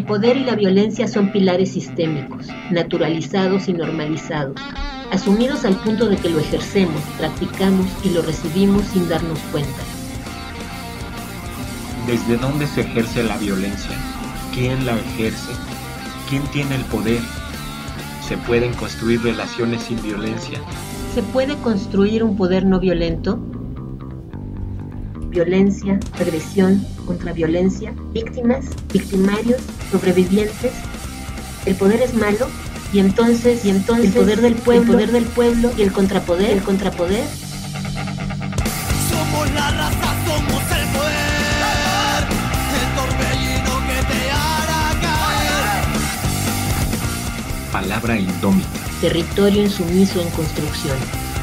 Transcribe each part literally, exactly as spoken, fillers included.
El poder y la violencia son pilares sistémicos, naturalizados y normalizados, asumidos al punto de que lo ejercemos, practicamos y lo recibimos sin darnos cuenta. ¿Desde dónde se ejerce la violencia? ¿Quién la ejerce? ¿Quién tiene el poder? ¿Se pueden construir relaciones sin violencia? ¿Se puede construir un poder no violento? Violencia, agresión, contraviolencia, víctimas, victimarios, sobrevivientes. ¿El poder es malo? Y entonces, y entonces el poder del pueblo, el poder del pueblo y el contrapoder, el contrapoder. Somos la raza, somos el poder, el torbellino que te hará caer. Palabra indómita. Territorio insumiso en construcción.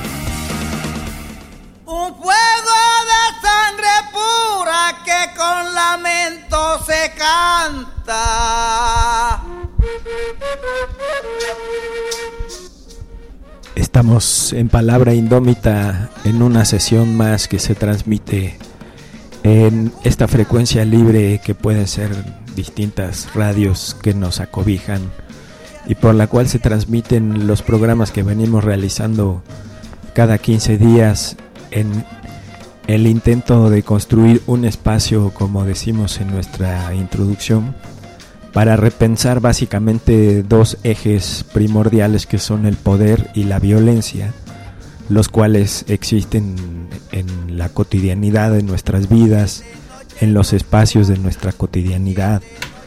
Un fuego de sangre pura que con lamento se canta. Estamos en Palabra Indómita en una sesión más que se transmite en esta frecuencia libre que pueden ser distintas radios que nos acobijan y por la cual se transmiten los programas que venimos realizando cada quince días en el intento de construir un espacio, como decimos en nuestra introducción, para repensar básicamente dos ejes primordiales que son el poder y la violencia, los cuales existen en la cotidianidad de nuestras vidas, en los espacios de nuestra cotidianidad,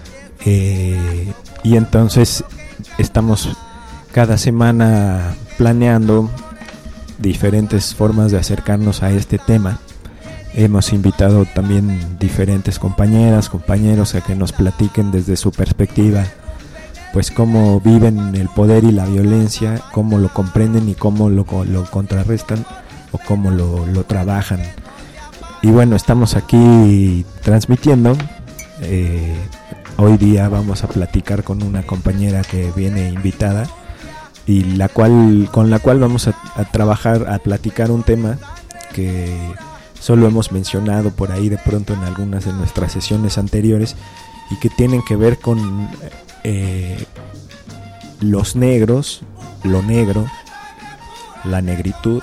eh, y entonces estamos cada semana planeando diferentes formas de acercarnos a este tema. Hemos invitado también diferentes compañeras, compañeros a que nos platiquen desde su perspectiva, pues cómo viven el poder y la violencia, cómo lo comprenden y cómo lo, lo contrarrestan o cómo lo, lo trabajan. Y bueno, estamos aquí transmitiendo. Eh, hoy día vamos a platicar con una compañera que viene invitada y la cual con la cual vamos a, a trabajar, a platicar un tema que solo hemos mencionado por ahí de pronto en algunas de nuestras sesiones anteriores y que tienen que ver con eh, los negros, lo negro, la negritud,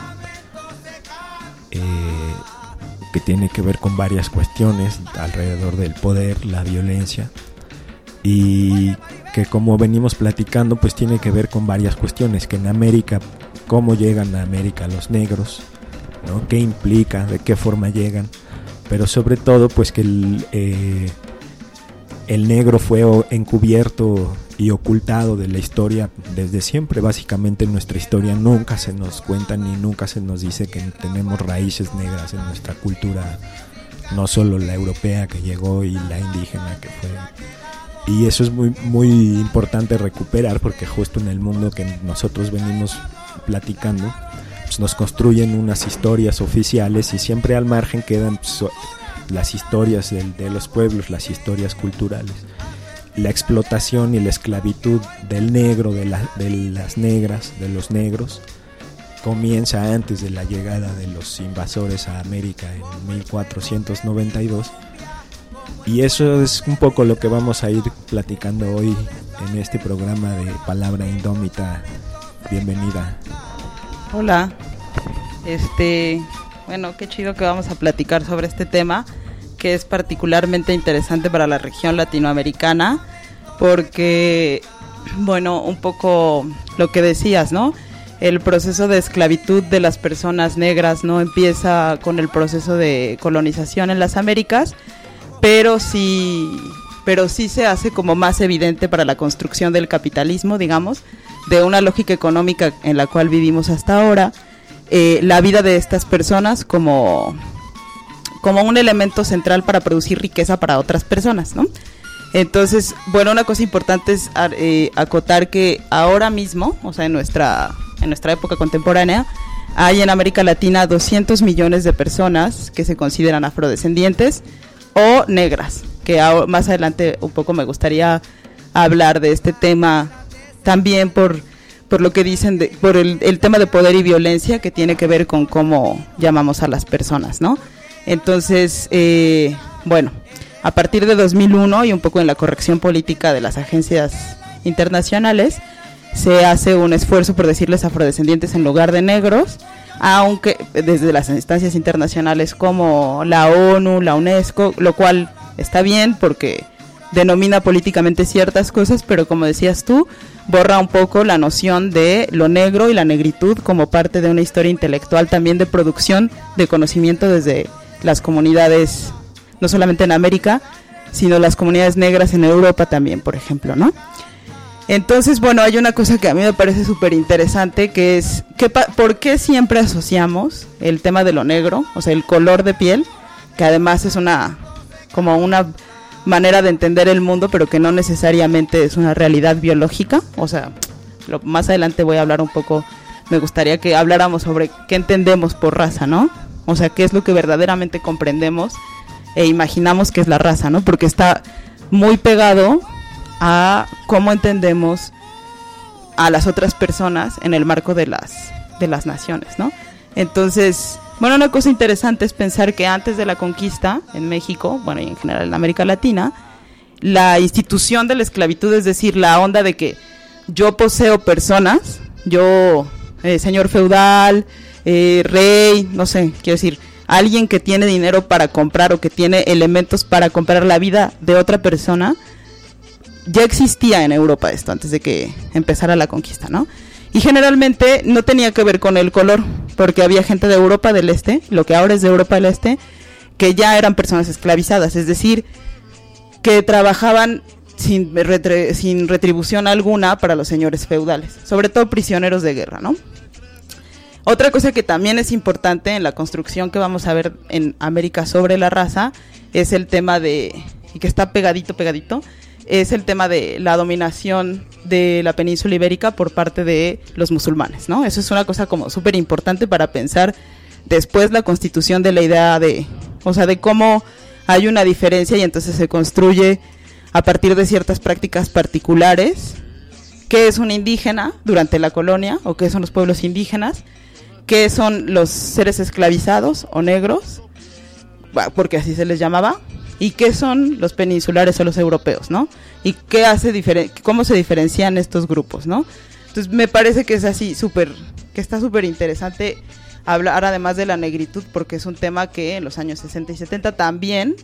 eh, que tiene que ver con varias cuestiones alrededor del poder, la violencia, y que, como venimos platicando, pues tiene que ver con varias cuestiones, que en América, cómo llegan a América los negros, ¿no? ¿Qué implica? ¿De qué forma llegan? Pero sobre todo pues que el, eh, el negro fue encubierto y ocultado de la historia desde siempre. Básicamente en nuestra historia nunca se nos cuenta ni nunca se nos dice que tenemos raíces negras en nuestra cultura, no solo la europea que llegó y la indígena que fue. Y eso es muy, muy importante recuperar, porque justo en el mundo que nosotros venimos platicando nos construyen unas historias oficiales y siempre al margen quedan pues, las historias de, de los pueblos, las historias culturales. La explotación y la esclavitud del negro, de, la, de las negras, de los negros, comienza antes de la llegada de los invasores a América en mil cuatrocientos noventa y dos, y eso es un poco lo que vamos a ir platicando hoy en este programa de Palabra Indómita. Bienvenida. Hola, este, bueno, qué chido que vamos a platicar sobre este tema, que es particularmente interesante para la región latinoamericana, porque, bueno, un poco lo que decías, ¿no? El proceso de esclavitud de las personas negras no empieza con el proceso de colonización en las Américas, pero sí, pero sí se hace como más evidente para la construcción del capitalismo, digamos, de una lógica económica en la cual vivimos hasta ahora, eh, la vida de estas personas como, como un elemento central para producir riqueza para otras personas, ¿no? Entonces, bueno, una cosa importante es eh, acotar que ahora mismo, o sea, en nuestra, en nuestra época contemporánea, hay en América Latina doscientos millones de personas que se consideran afrodescendientes o negras, que a, más adelante un poco me gustaría hablar de este tema también por, por lo que dicen, de, por el, el tema de poder y violencia que tiene que ver con cómo llamamos a las personas, ¿no? Entonces, eh, bueno, a partir de dos mil uno y un poco en la corrección política de las agencias internacionales, se hace un esfuerzo por decirles afrodescendientes en lugar de negros, aunque desde las instancias internacionales como la ONU, la UNESCO, lo cual está bien porque denomina políticamente ciertas cosas, pero como decías tú, borra un poco la noción de lo negro y la negritud como parte de una historia intelectual también de producción de conocimiento desde las comunidades, no solamente en América, sino las comunidades negras en Europa también, por ejemplo, ¿no? Entonces, bueno, hay una cosa que a mí me parece súper interesante, que es, que pa- ¿por qué siempre asociamos el tema de lo negro, o sea, el color de piel, que además es una, como una manera de entender el mundo, pero que no necesariamente es una realidad biológica? O sea, lo, más adelante voy a hablar un poco, me gustaría que habláramos sobre qué entendemos por raza, ¿no? O sea, qué es lo que verdaderamente comprendemos e imaginamos que es la raza, ¿no? Porque está muy pegado a cómo entendemos a las otras personas en el marco de las de las naciones, ¿no? Entonces, bueno, una cosa interesante es pensar que antes de la conquista en México, bueno, y en general en América Latina, la institución de la esclavitud, es decir, la onda de que yo poseo personas, yo, eh, señor feudal, eh, rey, no sé, quiero decir, alguien que tiene dinero para comprar o que tiene elementos para comprar la vida de otra persona, ya existía en Europa esto antes de que empezara la conquista, ¿no? Y generalmente no tenía que ver con el color, porque había gente de Europa del Este, lo que ahora es de Europa del Este, que ya eran personas esclavizadas, es decir, que trabajaban sin, retre- sin retribución alguna para los señores feudales, sobre todo prisioneros de guerra, ¿no? Otra cosa que también es importante en la construcción que vamos a ver en América sobre la raza es el tema de, y que está pegadito, pegadito, es el tema de la dominación de la península ibérica por parte de los musulmanes, ¿no? Eso es una cosa como súper importante para pensar después la constitución de la idea de, o sea, de cómo hay una diferencia y entonces se construye a partir de ciertas prácticas particulares qué es un indígena durante la colonia o qué son los pueblos indígenas, qué son los seres esclavizados o negros, porque así se les llamaba, y qué son los peninsulares o los europeos, ¿no? Y qué hace diferen- cómo se diferencian estos grupos, ¿no? Entonces me parece que es así súper, que está súper interesante hablar además de la negritud, porque es un tema que en los años sesenta y setenta también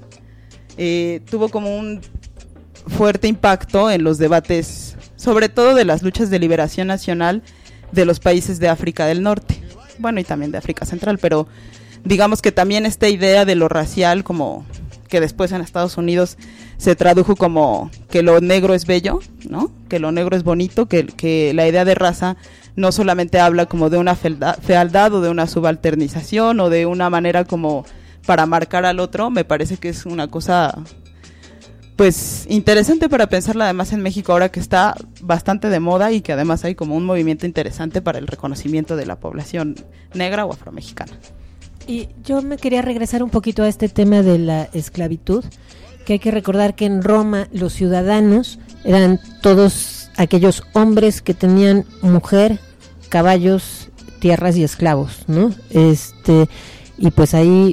eh, tuvo como un fuerte impacto en los debates, sobre todo de las luchas de liberación nacional de los países de África del Norte, bueno, y también de África Central, pero digamos que también esta idea de lo racial, como que después en Estados Unidos se tradujo como que lo negro es bello, ¿no? Que lo negro es bonito, que, que la idea de raza no solamente habla como de una fealdad, fealdad o de una subalternización o de una manera como para marcar al otro. Me parece que es una cosa pues interesante para pensarla además en México ahora que está bastante de moda y que además hay como un movimiento interesante para el reconocimiento de la población negra o afromexicana. Y yo me quería regresar un poquito a este tema de la esclavitud, que hay que recordar que en Roma los ciudadanos eran todos aquellos hombres que tenían mujer, caballos, tierras y esclavos, ¿no? Este, y pues ahí,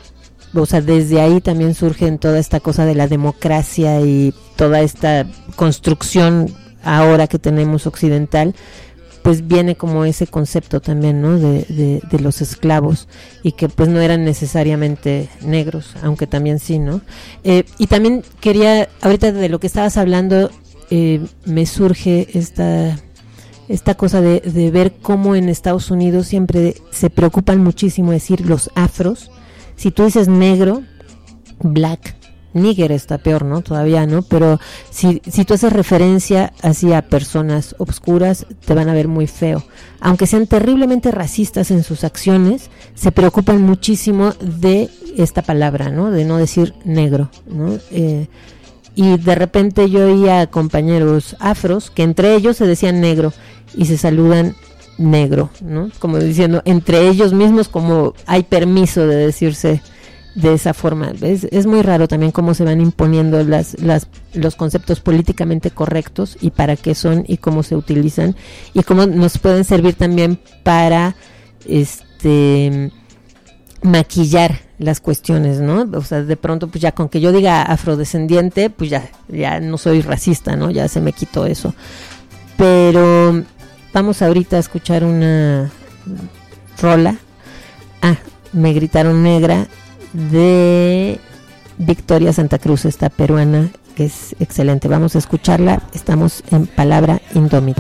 o sea, desde ahí también surge toda esta cosa de la democracia y toda esta construcción ahora que tenemos occidental, pues viene como ese concepto también, ¿no? De, de, de los esclavos, y que pues no eran necesariamente negros, aunque también sí, ¿no? Eh, y también quería, ahorita de lo que estabas hablando, eh, me surge esta, esta cosa de, de ver cómo en Estados Unidos siempre se preocupan muchísimo de decir los afros. Si tú dices negro, black, nigger está peor, ¿no? Todavía, ¿no? Pero si, si tú haces referencia hacia personas obscuras, te van a ver muy feo. Aunque sean terriblemente racistas en sus acciones, se preocupan muchísimo de esta palabra, ¿no? De no decir negro, ¿no? Eh, y de repente yo oía a compañeros afros que entre ellos se decían negro y se saludan negro, ¿no? Como diciendo, entre ellos mismos como hay permiso de decirse de esa forma. Es, es muy raro también cómo se van imponiendo las, las, los conceptos políticamente correctos y para qué son y cómo se utilizan y cómo nos pueden servir también para este maquillar las cuestiones, ¿no? O sea, de pronto, pues ya con que yo diga afrodescendiente, pues ya, ya no soy racista, ¿no? Ya se me quitó eso. Pero vamos ahorita a escuchar una rola. Ah, me gritaron negra, de Victoria Santa Cruz, esta peruana, que es excelente. Vamos a escucharla. Estamos en Palabra Indómita.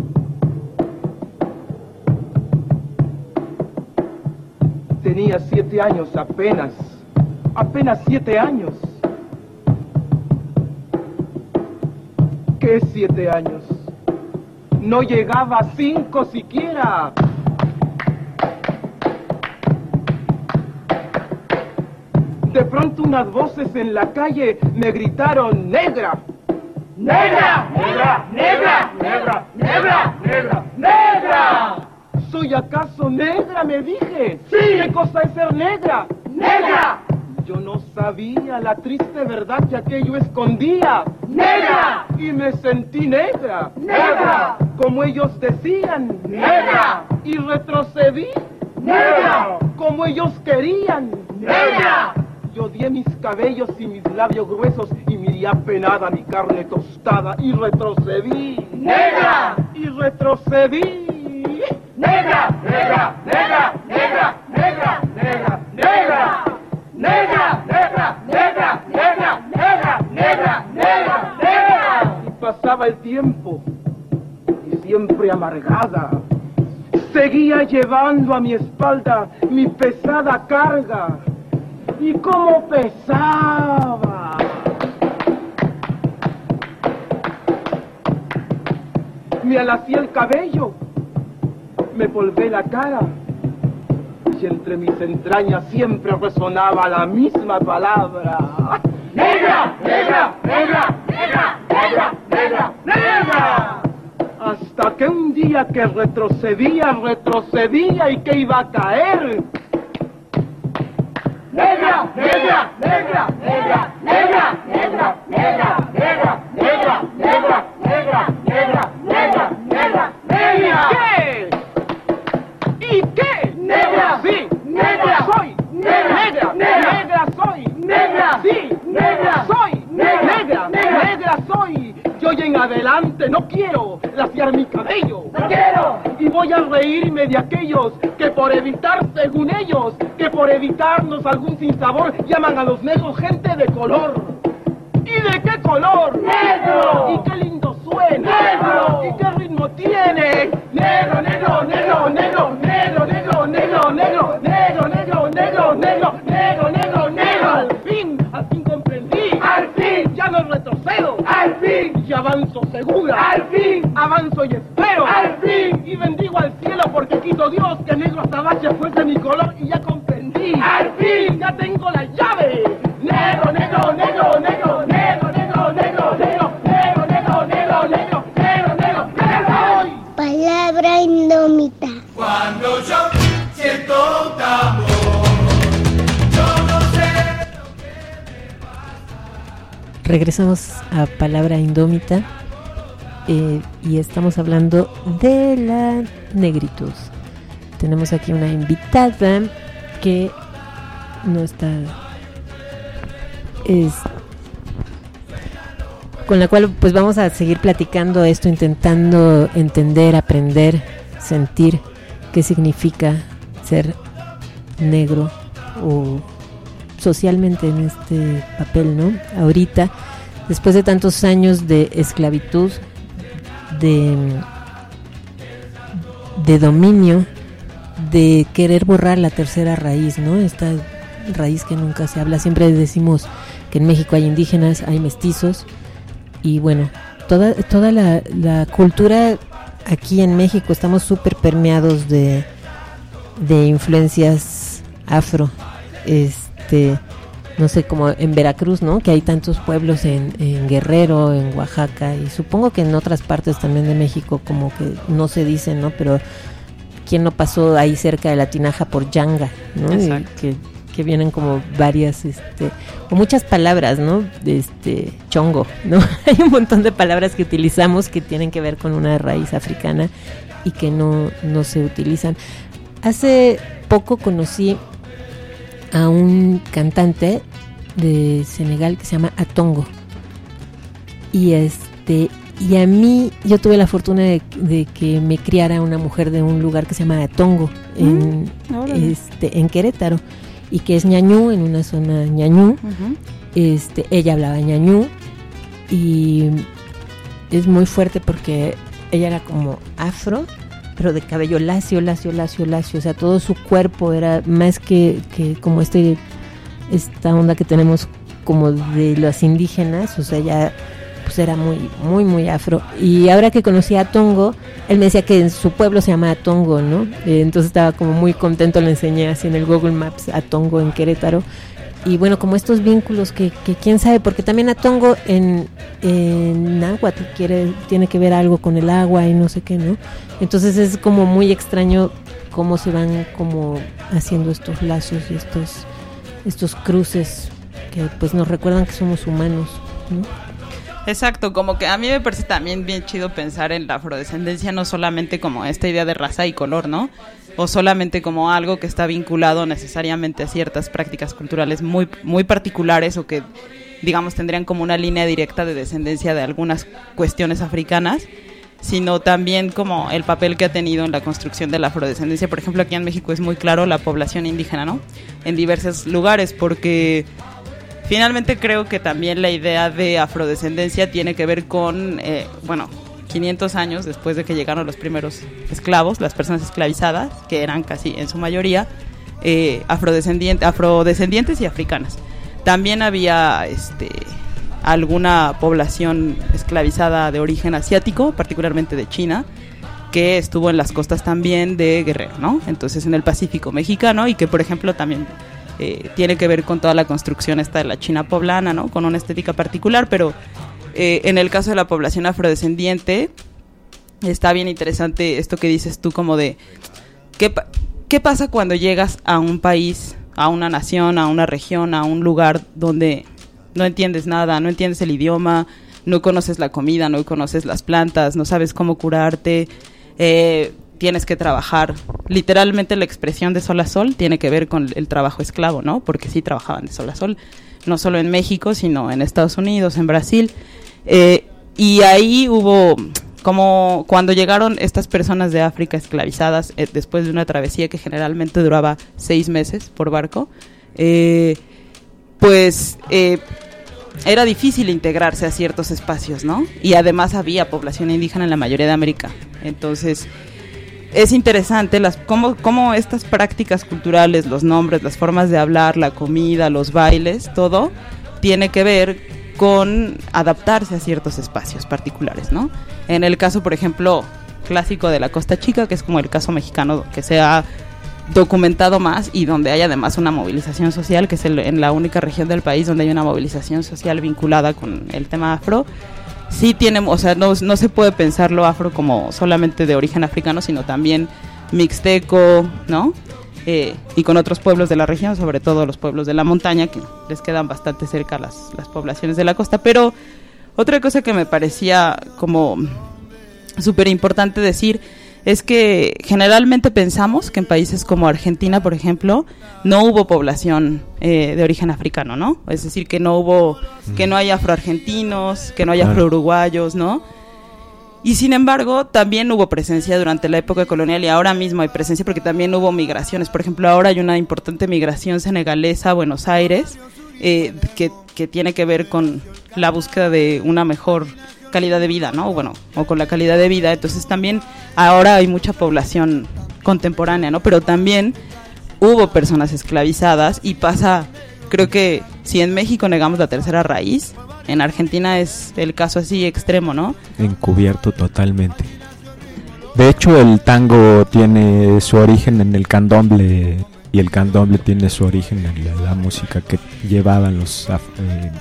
Tenía siete años apenas, apenas siete años. ¿Qué siete años? No llegaba a cinco siquiera. De pronto unas voces en la calle me gritaron negra. ¡Negra! ¡Negra! ¡Negra! ¡Negra! ¡Negra! ¡Negra! ¡Negra! ¿Soy acaso negra?, me dije. ¡Sí! ¿Qué cosa es ser negra? ¡Negra! Yo no sabía la triste verdad que aquello escondía. ¡Negra! Y me sentí negra. ¡Negra! Como ellos decían. ¡Negra! Y retrocedí. ¡Negra! Como ellos querían. ¡Negra! Yo odié mis cabellos y mis labios gruesos y miré apenada mi carne tostada y retrocedí. ¡Negra! Y retrocedí. ¡Negra! ¡Negra! ¡Negra! ¡Negra! ¡Negra! ¡Negra! ¡Negra! ¡Negra! ¡Negra! ¡Negra! ¡Negra! ¡Negra! ¡Negra! ¡Negra! ¡Negra! Y pasaba el tiempo y siempre amargada seguía llevando a mi espalda mi pesada carga. Y cómo pesaba. Me alacé el cabello, me polvé la cara, y entre mis entrañas siempre resonaba la misma palabra. ¡Negra! ¡Negra! ¡Negra! ¡Negra! ¡Negra! ¡Negra! ¡Negra! Hasta que un día que retrocedía, retrocedía y que iba a caer. ¡Negra! ¡Negra! ¡Negra! ¡Negra! ¡Negra! ¡Negra! ¡Negra! ¡Negra! ¡Negra! ¡Negra! ¡Negra! ¡Negra! ¡Negra! ¡Negra! ¡Negra! ¿Qué? ¿Y qué? ¡Negra! ¡Sí! ¡Negra soy! ¡Negra! ¡Negra! ¡Negra soy! ¡Negra! ¡Sí! ¡Negra soy! ¡Negra! ¡Negra soy! Yo y en adelante no quiero laciar mi cabello. ¡No quiero! Y voy a reírme de aquellos que por evitar, según ellos, que por evitarnos algún sinsabor, llaman a los negros gente de color. ¿Y de qué color? ¡Negro! ¿Y qué lindo suena? ¡Negro! ¿Y qué ritmo tiene? ¡Negro, negro, negro, negro, negro, negro, negro, negro, negro, negro, negro, negro, negro, negro, negro! ¡Al fin! ¡Al fin comprendí! ¡Al fin! ¡Ya no retrocedo! ¡Al fin! ¡Y avanzo segura! ¡Al fin! ¡Avanzo y espero! ¡Al fin! Y bendigo al cielo porque quito Dios que negro azabache fuese mi color y ya comprendí. ¡Al fin! ¡Ya tengo la llave! ¡Negro, negro, negro, negro, negro, negro, negro, negro, negro, negro, negro, negro, negro, negro, negro! Palabra indómita. Cuando yo siento un amor, yo no sé lo que me pasa. Regresamos a Palabra Indómita eh, y estamos hablando de la negritud. Tenemos aquí una invitada que no está... Es, con la cual pues vamos a seguir platicando esto, intentando entender, aprender, sentir qué significa ser negro o socialmente en este papel, ¿no? Ahorita, después de tantos años de esclavitud, de, de dominio, de querer borrar la tercera raíz, ¿no? Esta raíz que nunca se habla. Siempre decimos que en México hay indígenas, hay mestizos, y bueno, toda toda la, la cultura aquí en México estamos súper permeados de, de influencias afro. Este, no sé, como en Veracruz, ¿no? Que hay tantos pueblos en, en Guerrero, en Oaxaca, y supongo que en otras partes también de México como que no se dicen, ¿no? Pero ¿quién no pasó ahí cerca de la Tinaja por Yanga, ¿no? Exacto. Que, que vienen como varias, este, o muchas palabras, ¿no? Este, chongo, ¿no? Hay un montón de palabras que utilizamos que tienen que ver con una raíz africana y que no, no se utilizan. Hace poco conocí a un cantante de Senegal que se llama Atongo. Y este y a mí, yo tuve la fortuna de, de que me criara una mujer de un lugar que se llama Atongo, en, mm, este, en Querétaro, y que es ñañú, en una zona ñañú. Uh-huh. Este, ella hablaba ñañú y es muy fuerte porque ella era como afro, pero de cabello lacio, lacio, lacio, lacio, o sea, todo su cuerpo era más que, que como este esta onda que tenemos como de los indígenas, o sea, ella pues era muy, muy, muy afro. Y ahora que conocí a Atongo, él me decía que en su pueblo se llama Atongo, ¿no? Eh, entonces estaba como muy contento, le enseñé así en el Google Maps Atongo en Querétaro. Y bueno, como estos vínculos que, que quién sabe, porque también Atongo en, en náhuatl quiere, tiene que ver algo con el agua y no sé qué, ¿no? Entonces es como muy extraño cómo se van como haciendo estos lazos y estos, estos cruces que pues nos recuerdan que somos humanos, ¿no? Exacto, como que a mí me parece también bien chido pensar en la afrodescendencia no solamente como esta idea de raza y color, ¿no? O solamente como algo que está vinculado necesariamente a ciertas prácticas culturales muy, muy particulares o que, digamos, tendrían como una línea directa de descendencia de algunas cuestiones africanas, sino también como el papel que ha tenido en la construcción de la afrodescendencia. Por ejemplo, aquí en México es muy claro la población indígena, ¿no? En diversos lugares, porque finalmente creo que también la idea de afrodescendencia tiene que ver con, eh, bueno, quinientos años después de que llegaron los primeros esclavos, las personas esclavizadas, que eran casi en su mayoría eh, afrodescendientes, afrodescendientes y africanas. También había este, alguna población esclavizada de origen asiático, particularmente de China, que estuvo en las costas también de Guerrero, ¿no? Entonces en el Pacífico mexicano, y que por ejemplo también eh, tiene que ver con toda la construcción esta de la China poblana, ¿no? Con una estética particular, pero eh, en el caso de la población afrodescendiente está bien interesante esto que dices tú, como de ¿qué, qué pasa cuando llegas a un país, a una nación, a una región, a un lugar donde no entiendes nada, no entiendes el idioma, no conoces la comida, no conoces las plantas, no sabes cómo curarte, eh, tienes que trabajar. Literalmente la expresión de sol a sol tiene que ver con el trabajo esclavo, ¿no? Porque sí trabajaban de sol a sol, no solo en México, sino en Estados Unidos, en Brasil. Eh, y ahí hubo, como cuando llegaron estas personas de África esclavizadas, eh, después de una travesía que generalmente duraba seis meses por barco, eh, pues eh, era difícil integrarse a ciertos espacios, ¿no? Y además había población indígena en la mayoría de América. Entonces es interesante las cómo, cómo estas prácticas culturales, los nombres, las formas de hablar, la comida, los bailes, todo tiene que ver con adaptarse a ciertos espacios particulares, ¿no? En el caso, por ejemplo, clásico de la Costa Chica, que es como el caso mexicano que se ha documentado más y donde hay además una movilización social, que es el, en la única región del país donde hay una movilización social vinculada con el tema afro. Sí tiene, o sea, no, no se puede pensar lo afro como solamente de origen africano, sino también mixteco, ¿no? Eh, y con otros pueblos de la región, sobre todo los pueblos de la montaña, que les quedan bastante cerca las, las poblaciones de la costa. Pero otra cosa que me parecía como súper importante decir es que generalmente pensamos que en países como Argentina, por ejemplo, no hubo población eh, de origen africano, ¿no? Es decir, que no hubo, que no hay afroargentinos, que no hay afrouruguayos, ¿no? Y sin embargo, también hubo presencia durante la época colonial y ahora mismo hay presencia porque también hubo migraciones. Por ejemplo, ahora hay una importante migración senegalesa a Buenos Aires eh, que, que tiene que ver con la búsqueda de una mejor calidad de vida, ¿no? Bueno, o con la calidad de vida. Entonces también ahora hay mucha población contemporánea, ¿no? Pero también hubo personas esclavizadas y pasa, creo que si en México negamos la tercera raíz, en Argentina es el caso así extremo, ¿no? Encubierto totalmente. De hecho, el tango tiene su origen en el candomble y el candomble tiene su origen en la, la música que llevaban los eh,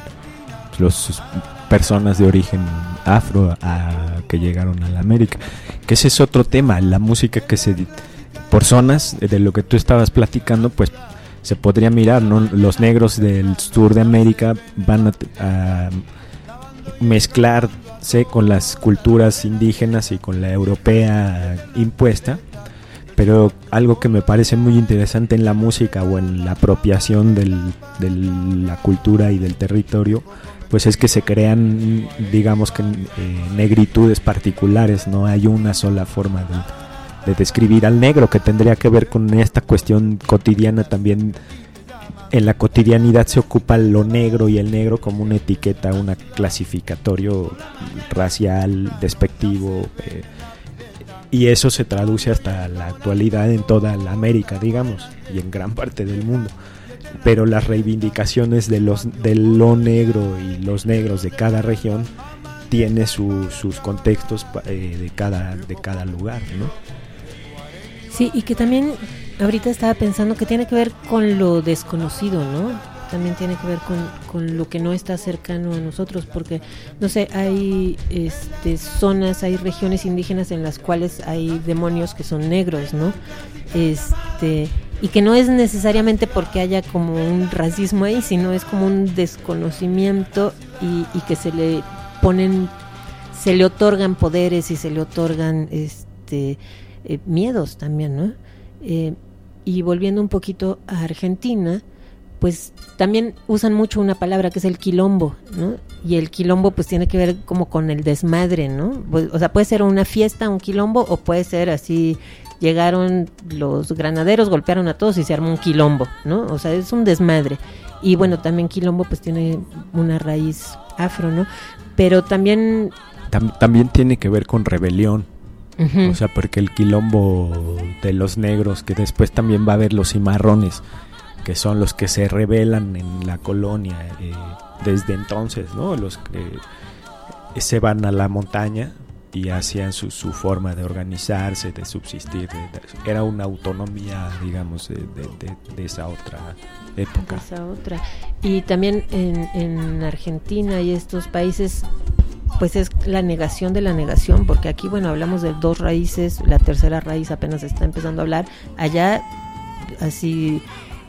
los personas de origen afro a, que llegaron a la América. Que ese es otro tema, la música que se por zonas de lo que tú estabas platicando, pues se podría mirar, ¿no? Los negros del sur de América van a, a mezclarse con las culturas indígenas y con la europea impuesta, pero algo que me parece muy interesante en la música o en la apropiación del, de la cultura y del territorio, pues es que se crean, digamos que eh, negritudes particulares, no hay una sola forma de, de describir al negro, que tendría que ver con esta cuestión cotidiana también. En la cotidianidad se ocupa lo negro y el negro como una etiqueta, un clasificatorio racial, despectivo, eh, y eso se traduce hasta la actualidad en toda la América, digamos, y en gran parte del mundo. Pero las reivindicaciones de los de lo negro y los negros de cada región tiene su, sus contextos eh, de cada de cada lugar, ¿no? Sí, y que también ahorita estaba pensando que tiene que ver con lo desconocido, ¿no? También tiene que ver con, con lo que no está cercano a nosotros, porque, no sé, hay este, zonas, hay regiones indígenas en las cuales hay demonios que son negros, ¿no? Este, y que no es necesariamente porque haya como un racismo ahí, sino es como un desconocimiento y, y que se le ponen, se le otorgan poderes y se le otorgan este eh, miedos también, ¿no? Eh, y volviendo un poquito a Argentina, pues también usan mucho una palabra que es el quilombo, ¿no? Y el quilombo pues tiene que ver como con el desmadre, ¿no? O sea, puede ser una fiesta, un quilombo, o puede ser así, llegaron los granaderos, golpearon a todos y se armó un quilombo, ¿no? O sea, es un desmadre. Y bueno, también quilombo pues tiene una raíz afro, ¿no? Pero también... Tam- también tiene que ver con rebelión. Uh-huh. O sea, porque el quilombo de los negros, que después también va a haber los cimarrones, que son los que se rebelan en la colonia eh, desde entonces, ¿no? Los que eh, se van a la montaña y hacían su, su forma de organizarse, de subsistir. De, de, era una autonomía, digamos, de, de, de, de esa otra época. De esa otra. Y también en, en Argentina y estos países, pues es la negación de la negación, porque aquí, bueno, hablamos de dos raíces, la tercera raíz apenas está empezando a hablar. Allá, así...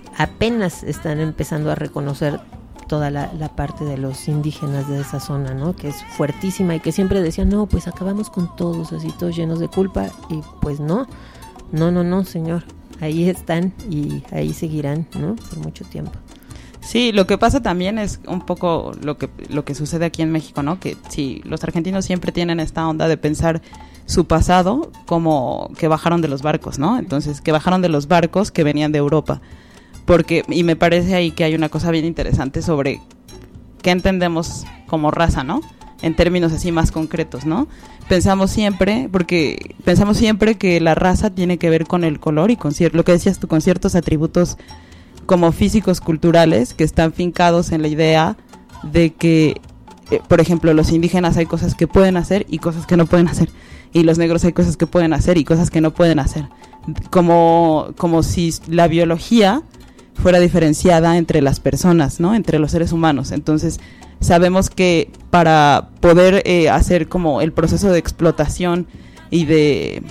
apenas están empezando a reconocer toda la, la parte de los indígenas de esa zona, ¿no? Que es fuertísima y que siempre decían, no, pues acabamos con todos, así todos llenos de culpa, y pues no, no, no, no, señor, ahí están y ahí seguirán, ¿no? Por mucho tiempo. Sí, lo que pasa también es un poco lo que lo que sucede aquí en México, ¿no? Que sí, los argentinos siempre tienen esta onda de pensar su pasado como que bajaron de los barcos, ¿no? Entonces, que bajaron de los barcos que venían de Europa. Porque, y me parece ahí que hay una cosa bien interesante sobre qué entendemos como raza, ¿no? En términos así más concretos, ¿no? Pensamos siempre, porque pensamos siempre que la raza tiene que ver con el color y con cier- lo que decías tú, con ciertos atributos como físicos, culturales, que están fincados en la idea de que, eh, por ejemplo, los indígenas hay cosas que pueden hacer y cosas que no pueden hacer, y los negros hay cosas que pueden hacer y cosas que no pueden hacer, como, como si la biología fuera diferenciada entre las personas, ¿no? Entre los seres humanos. Entonces, sabemos que para poder eh, hacer como el proceso de explotación y de,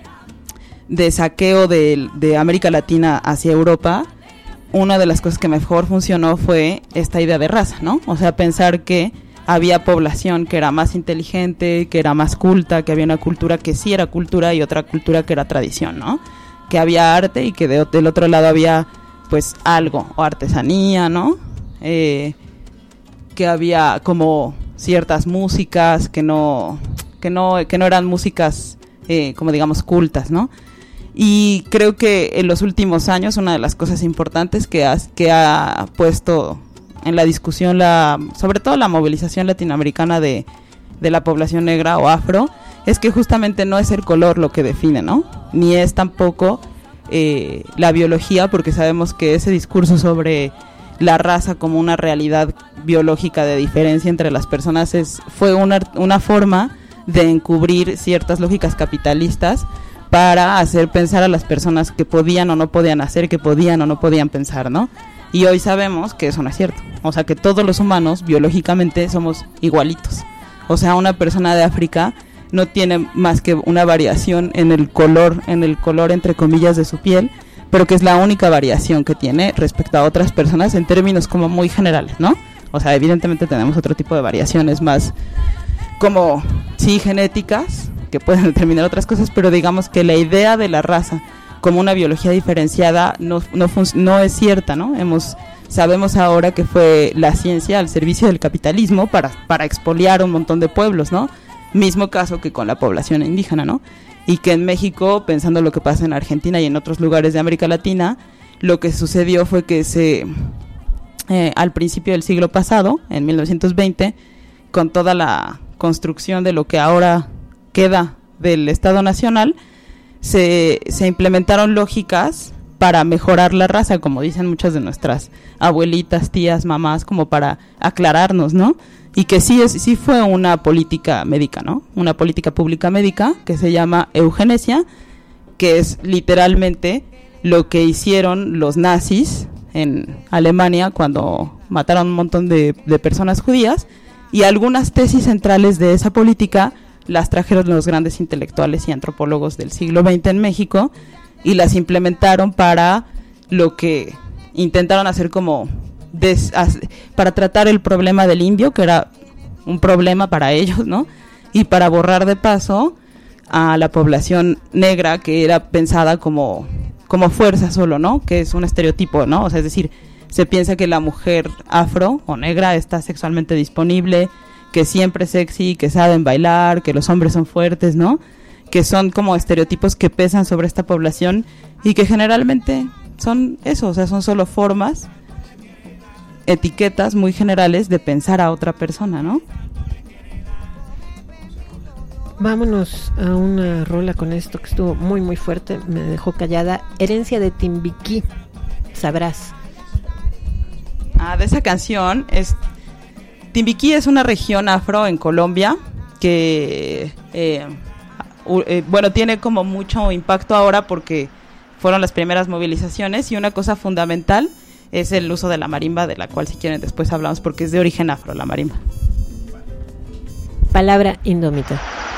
de saqueo de, de América Latina hacia Europa, una de las cosas que mejor funcionó fue esta idea de raza, ¿no? O sea, pensar que había población que era más inteligente, que era más culta, que había una cultura que sí era cultura y otra cultura que era tradición, ¿no? Que había arte y que de, del otro lado había pues algo, o artesanía, ¿no? Eh, que había como ciertas músicas que no, que no, que no eran músicas, eh, como digamos, cultas, ¿no? Y creo que en los últimos años una de las cosas importantes que ha, que ha puesto en la discusión, la, sobre todo la movilización latinoamericana de, de la población negra o afro, es que justamente no es el color lo que define, ¿no? Ni es tampoco Eh, la biología, porque sabemos que ese discurso sobre la raza como una realidad biológica de diferencia entre las personas es, fue una, una forma de encubrir ciertas lógicas capitalistas para hacer pensar a las personas que podían o no podían hacer, que podían o no podían pensar, ¿no? Y hoy sabemos que eso no es cierto, o sea que todos los humanos biológicamente somos igualitos, o sea una persona de África no tiene más que una variación en el color, en el color entre comillas de su piel, pero que es la única variación que tiene respecto a otras personas en términos como muy generales, ¿no? O sea, evidentemente tenemos otro tipo de variaciones más como, sí, genéticas, que pueden determinar otras cosas, pero digamos que la idea de la raza como una biología diferenciada no, no, no es cierta, ¿no? Hemos, sabemos ahora que fue la ciencia al servicio del capitalismo para, para expoliar un montón de pueblos, ¿no? Mismo caso que con la población indígena, ¿no? Y que en México, pensando lo que pasa en Argentina y en otros lugares de América Latina, lo que sucedió fue que se, eh, al principio del siglo pasado, en mil novecientos veinte, con toda la construcción de lo que ahora queda del Estado Nacional, se, se implementaron lógicas para mejorar la raza, como dicen muchas de nuestras abuelitas, tías, mamás, como para aclararnos, ¿no? Y que sí, es, sí fue una política médica, ¿no? Una política pública médica que se llama eugenesia, que es literalmente lo que hicieron los nazis en Alemania cuando mataron un montón de, de personas judías, y algunas tesis centrales de esa política las trajeron los grandes intelectuales y antropólogos del siglo veinte en México y las implementaron para lo que intentaron hacer como des, para tratar el problema del indio, que era un problema para ellos, ¿no? Y para borrar de paso a la población negra, que era pensada como, como fuerza solo, ¿no? Que es un estereotipo, ¿no? O sea, es decir, se piensa que la mujer afro o negra está sexualmente disponible, que siempre es sexy, que saben bailar, que los hombres son fuertes, ¿no? Que son como estereotipos que pesan sobre esta población y que generalmente son eso, o sea, son solo formas, etiquetas muy generales de pensar a otra persona, ¿no? Vámonos a una rola con esto que estuvo muy muy fuerte, me dejó callada. Herencia de Timbiquí, sabrás. Ah, de esa canción es... Timbiquí es una región afro en Colombia que, eh, eh, bueno, tiene como mucho impacto ahora porque fueron las primeras movilizaciones, y una cosa fundamental es el uso de la marimba, de la cual si quieren después hablamos porque es de origen afro la marimba. Palabra indómita.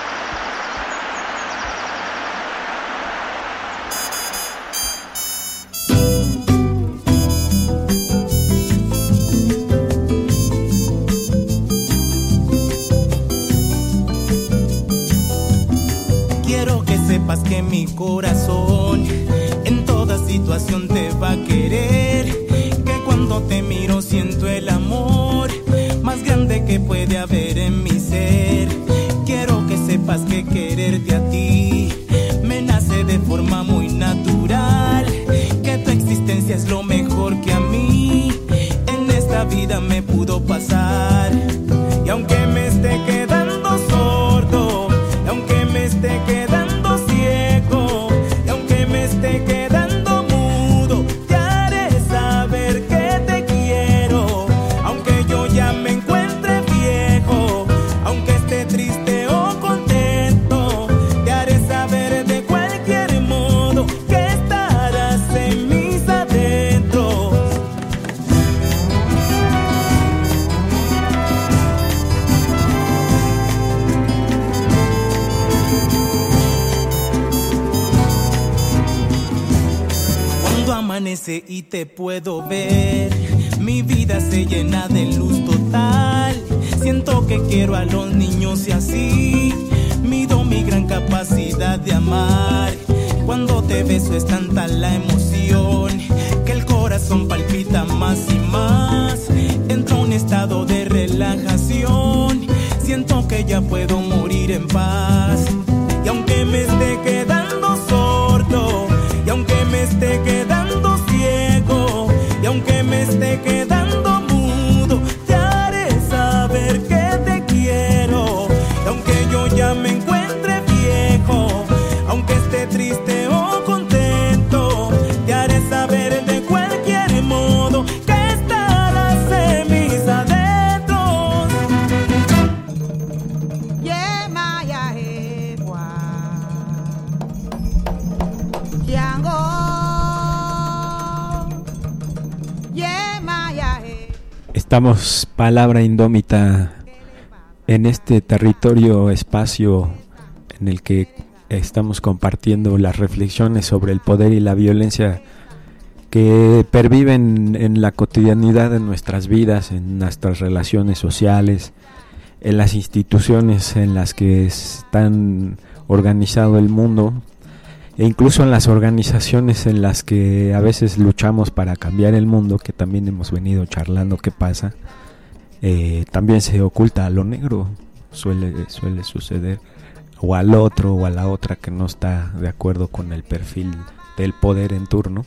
Que mi corazón en toda situación te va a querer, que cuando te miro siento el amor más grande que puede haber en mi ser. Quiero que sepas que quererte a ti me nace de forma muy natural, que tu existencia es lo mejor que a mí en esta vida me pudo pasar. Y aunque me esté quedando sordo, y aunque me esté quedando y aunque me esté quedando mudo, te haré saber que te quiero. Aunque yo ya me encuentre viejo, aunque esté triste o contento, te haré saber de cualquier modo que estarás en mis adentros. Amanece y te puedo ver, mi vida se llena de luz total. Siento que quiero a los niños y así mido mi gran capacidad de amar. Cuando te beso es tanta la emoción que el corazón palpita más y más. Entro a un estado de relajación, siento que ya puedo morir en paz. Y aunque me esté quedando sordo, y aunque me esté quedando ciego, y aunque me esté quedando mudo, te haré saber que te quiero. Y aunque yo ya me encuentre viejo, aunque esté triste o contento, te haré saber de cualquier modo que estarás en mis adentros. Yeah, Maya, eh, Estamos, palabra indómita, en este territorio, espacio en el que estamos compartiendo las reflexiones sobre el poder y la violencia que perviven en la cotidianidad de nuestras vidas, en nuestras relaciones sociales, en las instituciones en las que están organizado el mundo. e incluso en las organizaciones en las que a veces luchamos para cambiar el mundo, que también hemos venido charlando qué pasa, eh, también se oculta a lo negro, suele, suele suceder, o al otro o a la otra que no está de acuerdo con el perfil del poder en turno.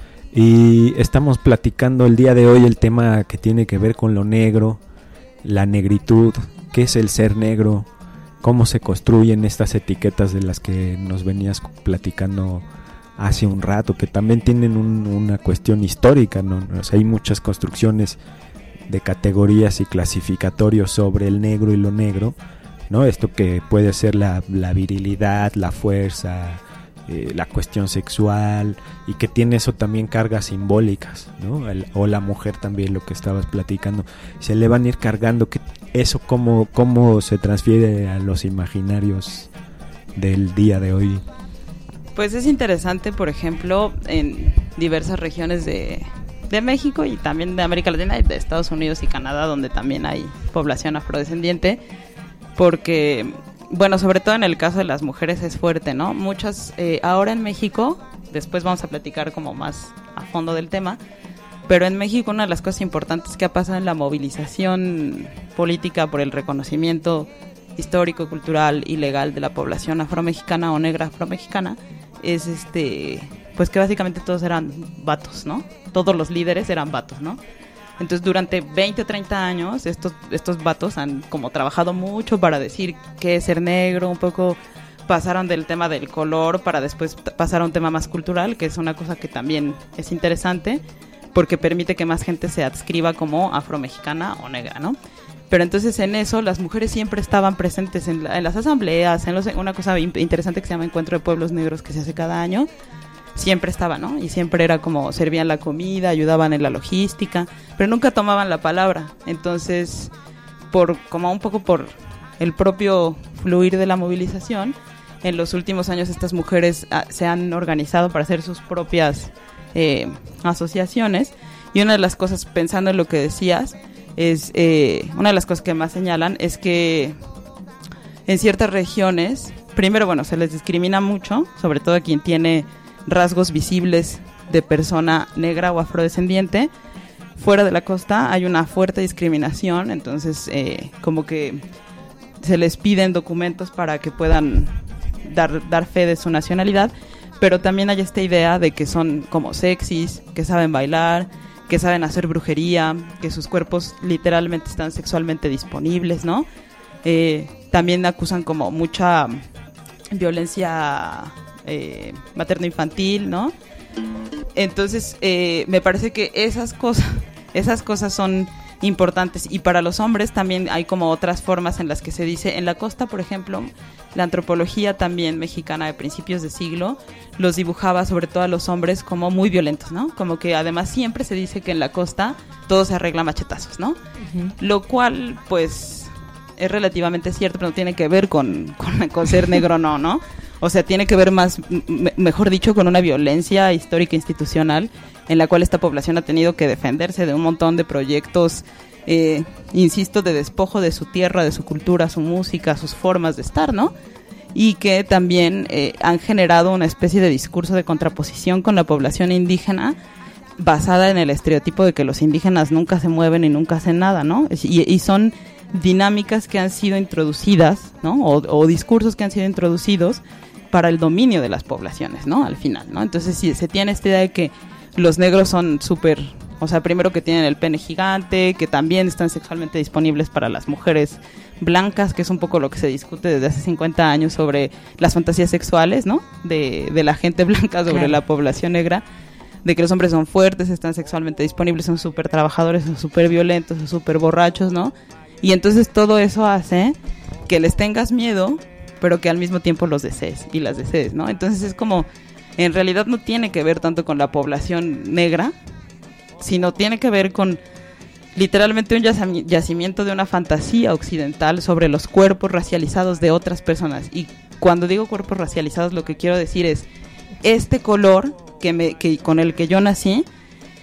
Y estamos platicando el día de hoy el tema que tiene que ver con lo negro, la negritud, qué es el ser negro, cómo se construyen estas etiquetas de las que nos venías platicando hace un rato, que también tienen un, una cuestión histórica, ¿no? O sea, hay muchas construcciones de categorías y clasificatorios sobre el negro y lo negro, ¿no? Esto que puede ser la, la virilidad, la fuerza, eh, la cuestión sexual, y que tiene eso también cargas simbólicas, ¿no? El, o la mujer también, lo que estabas platicando, se le van a ir cargando, que eso cómo, cómo se transfiere a los imaginarios del día de hoy. Pues es interesante, por ejemplo, en diversas regiones de, de México y también de América Latina y de Estados Unidos y Canadá, donde también hay población afrodescendiente, porque, bueno, sobre todo en el caso de las mujeres es fuerte, ¿no? Muchas, eh, ahora en México, después vamos a platicar como más a fondo del tema, pero en México una de las cosas importantes que ha pasado en la movilización política por el reconocimiento histórico, cultural y legal de la población afromexicana o negra afromexicana es este, pues que básicamente todos eran vatos, ¿no? Todos los líderes eran vatos, ¿no? Entonces durante veinte o treinta años estos, estos vatos han como trabajado mucho para decir qué es ser negro, un poco pasaron del tema del color para después pasar a un tema más cultural, que es una cosa que también es interesante, porque permite que más gente se adscriba como afromexicana o negra, ¿no? Pero entonces en eso las mujeres siempre estaban presentes en, la, en las asambleas, en los, una cosa interesante que se llama Encuentro de Pueblos Negros que se hace cada año, siempre estaban, ¿no? Y siempre era como servían la comida, ayudaban en la logística, pero nunca tomaban la palabra. Entonces, por como un poco por el propio fluir de la movilización, en los últimos años estas mujeres ah, se han organizado para hacer sus propias Eh, asociaciones, y una de las cosas, pensando en lo que decías, es eh, una de las cosas que más señalan es que en ciertas regiones, primero, bueno, se les discrimina mucho, sobre todo a quien tiene rasgos visibles de persona negra o afrodescendiente. Fuera de la costa hay una fuerte discriminación, entonces eh, como que se les piden documentos para que puedan dar, dar fe de su nacionalidad, pero también hay esta idea de que son como sexys, que saben bailar, que saben hacer brujería, que sus cuerpos literalmente están sexualmente disponibles, ¿no? Eh, también acusan como mucha violencia eh, materno-infantil, ¿no? Entonces, eh, me parece que esas cosas, esas cosas son importantes, y para los hombres también hay como otras formas en las que se dice, en la costa, por ejemplo, la antropología también mexicana de principios de siglo los dibujaba sobre todo a los hombres como muy violentos, ¿no? Como que además siempre se dice que en la costa todo se arregla a machetazos, ¿no? Uh-huh. Lo cual, pues, es relativamente cierto, pero no tiene que ver con, con, con ser negro, no, ¿no? O sea, tiene que ver más, m- mejor dicho, con una violencia histórica e institucional en la cual esta población ha tenido que defenderse de un montón de proyectos, eh, insisto, de despojo de su tierra, de su cultura, su música, sus formas de estar, ¿no? Y que también eh, han generado una especie de discurso de contraposición con la población indígena basada en el estereotipo de que los indígenas nunca se mueven y nunca hacen nada, ¿no? Y, y son dinámicas que han sido introducidas, ¿no? O, o discursos que han sido introducidos para el dominio de las poblaciones, ¿no? Al final, ¿no? Entonces sí, se tiene esta idea de que los negros son súper, o sea, primero que tienen el pene gigante, que también están sexualmente disponibles para las mujeres blancas, que es un poco lo que se discute desde hace cincuenta años sobre las fantasías sexuales, ¿no? De, de la gente blanca sobre claro. la población negra, de que los hombres son fuertes, están sexualmente disponibles, son súper trabajadores, son súper violentos, son súper borrachos, ¿no? Y entonces todo eso hace que les tengas miedo, pero que al mismo tiempo los desees y las desees, ¿no? Entonces es como, en realidad no tiene que ver tanto con la población negra, sino tiene que ver con literalmente un yacimiento de una fantasía occidental sobre los cuerpos racializados de otras personas. Y cuando digo cuerpos racializados, lo que quiero decir es, este color que me, que, con el que yo nací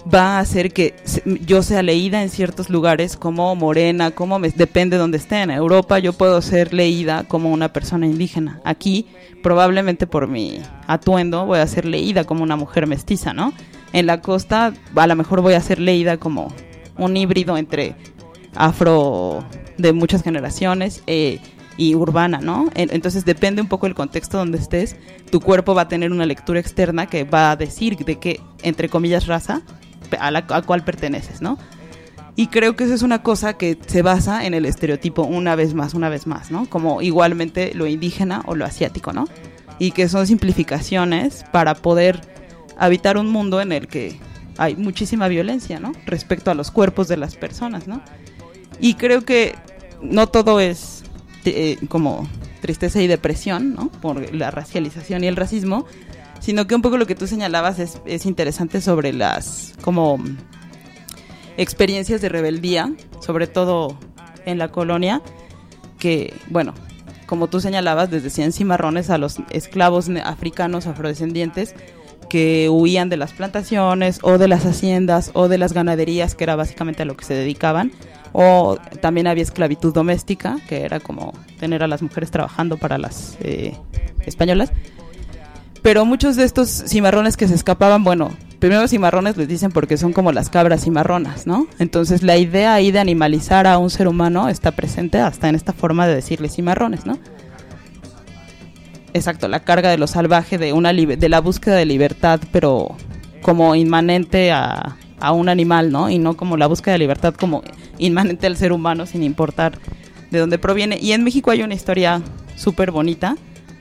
va a hacer que yo sea leída en ciertos lugares como morena, como me, depende de donde esté. En Europa yo puedo ser leída como una persona indígena. Aquí, probablemente por mi atuendo, voy a ser leída como una mujer mestiza, ¿no? En la costa, a lo mejor voy a ser leída como un híbrido entre afro de muchas generaciones eh, y urbana, ¿no? Entonces depende un poco del contexto donde estés. Tu cuerpo va a tener una lectura externa que va a decir de qué, entre comillas, raza a la a cual perteneces, ¿no? Y creo que eso es una cosa que se basa en el estereotipo una vez más, una vez más, ¿no? Como igualmente lo indígena o lo asiático, ¿no? Y que son simplificaciones para poder habitar un mundo en el que hay muchísima violencia, ¿no? Respecto a los cuerpos de las personas, ¿no? Y creo que no todo es eh, como tristeza y depresión, ¿no? Por la racialización y el racismo, sino que un poco lo que tú señalabas es, es interesante sobre las como experiencias de rebeldía, sobre todo en la colonia, que, bueno, como tú señalabas, desde cien cimarrones a los esclavos africanos afrodescendientes que huían de las plantaciones o de las haciendas o de las ganaderías, que era básicamente a lo que se dedicaban, o también había esclavitud doméstica, que era como tener a las mujeres trabajando para las eh, españolas. Pero muchos de estos cimarrones que se escapaban, bueno, primero cimarrones les dicen porque son como las cabras cimarronas, ¿no? Entonces la idea ahí de animalizar a un ser humano está presente hasta en esta forma de decirle cimarrones, ¿no? Exacto, la carga de lo salvaje, de una libe- de la búsqueda de libertad, pero como inmanente a, a un animal, ¿no? Y no como la búsqueda de libertad como inmanente al ser humano, sin importar de dónde proviene. Y en México hay una historia súper bonita,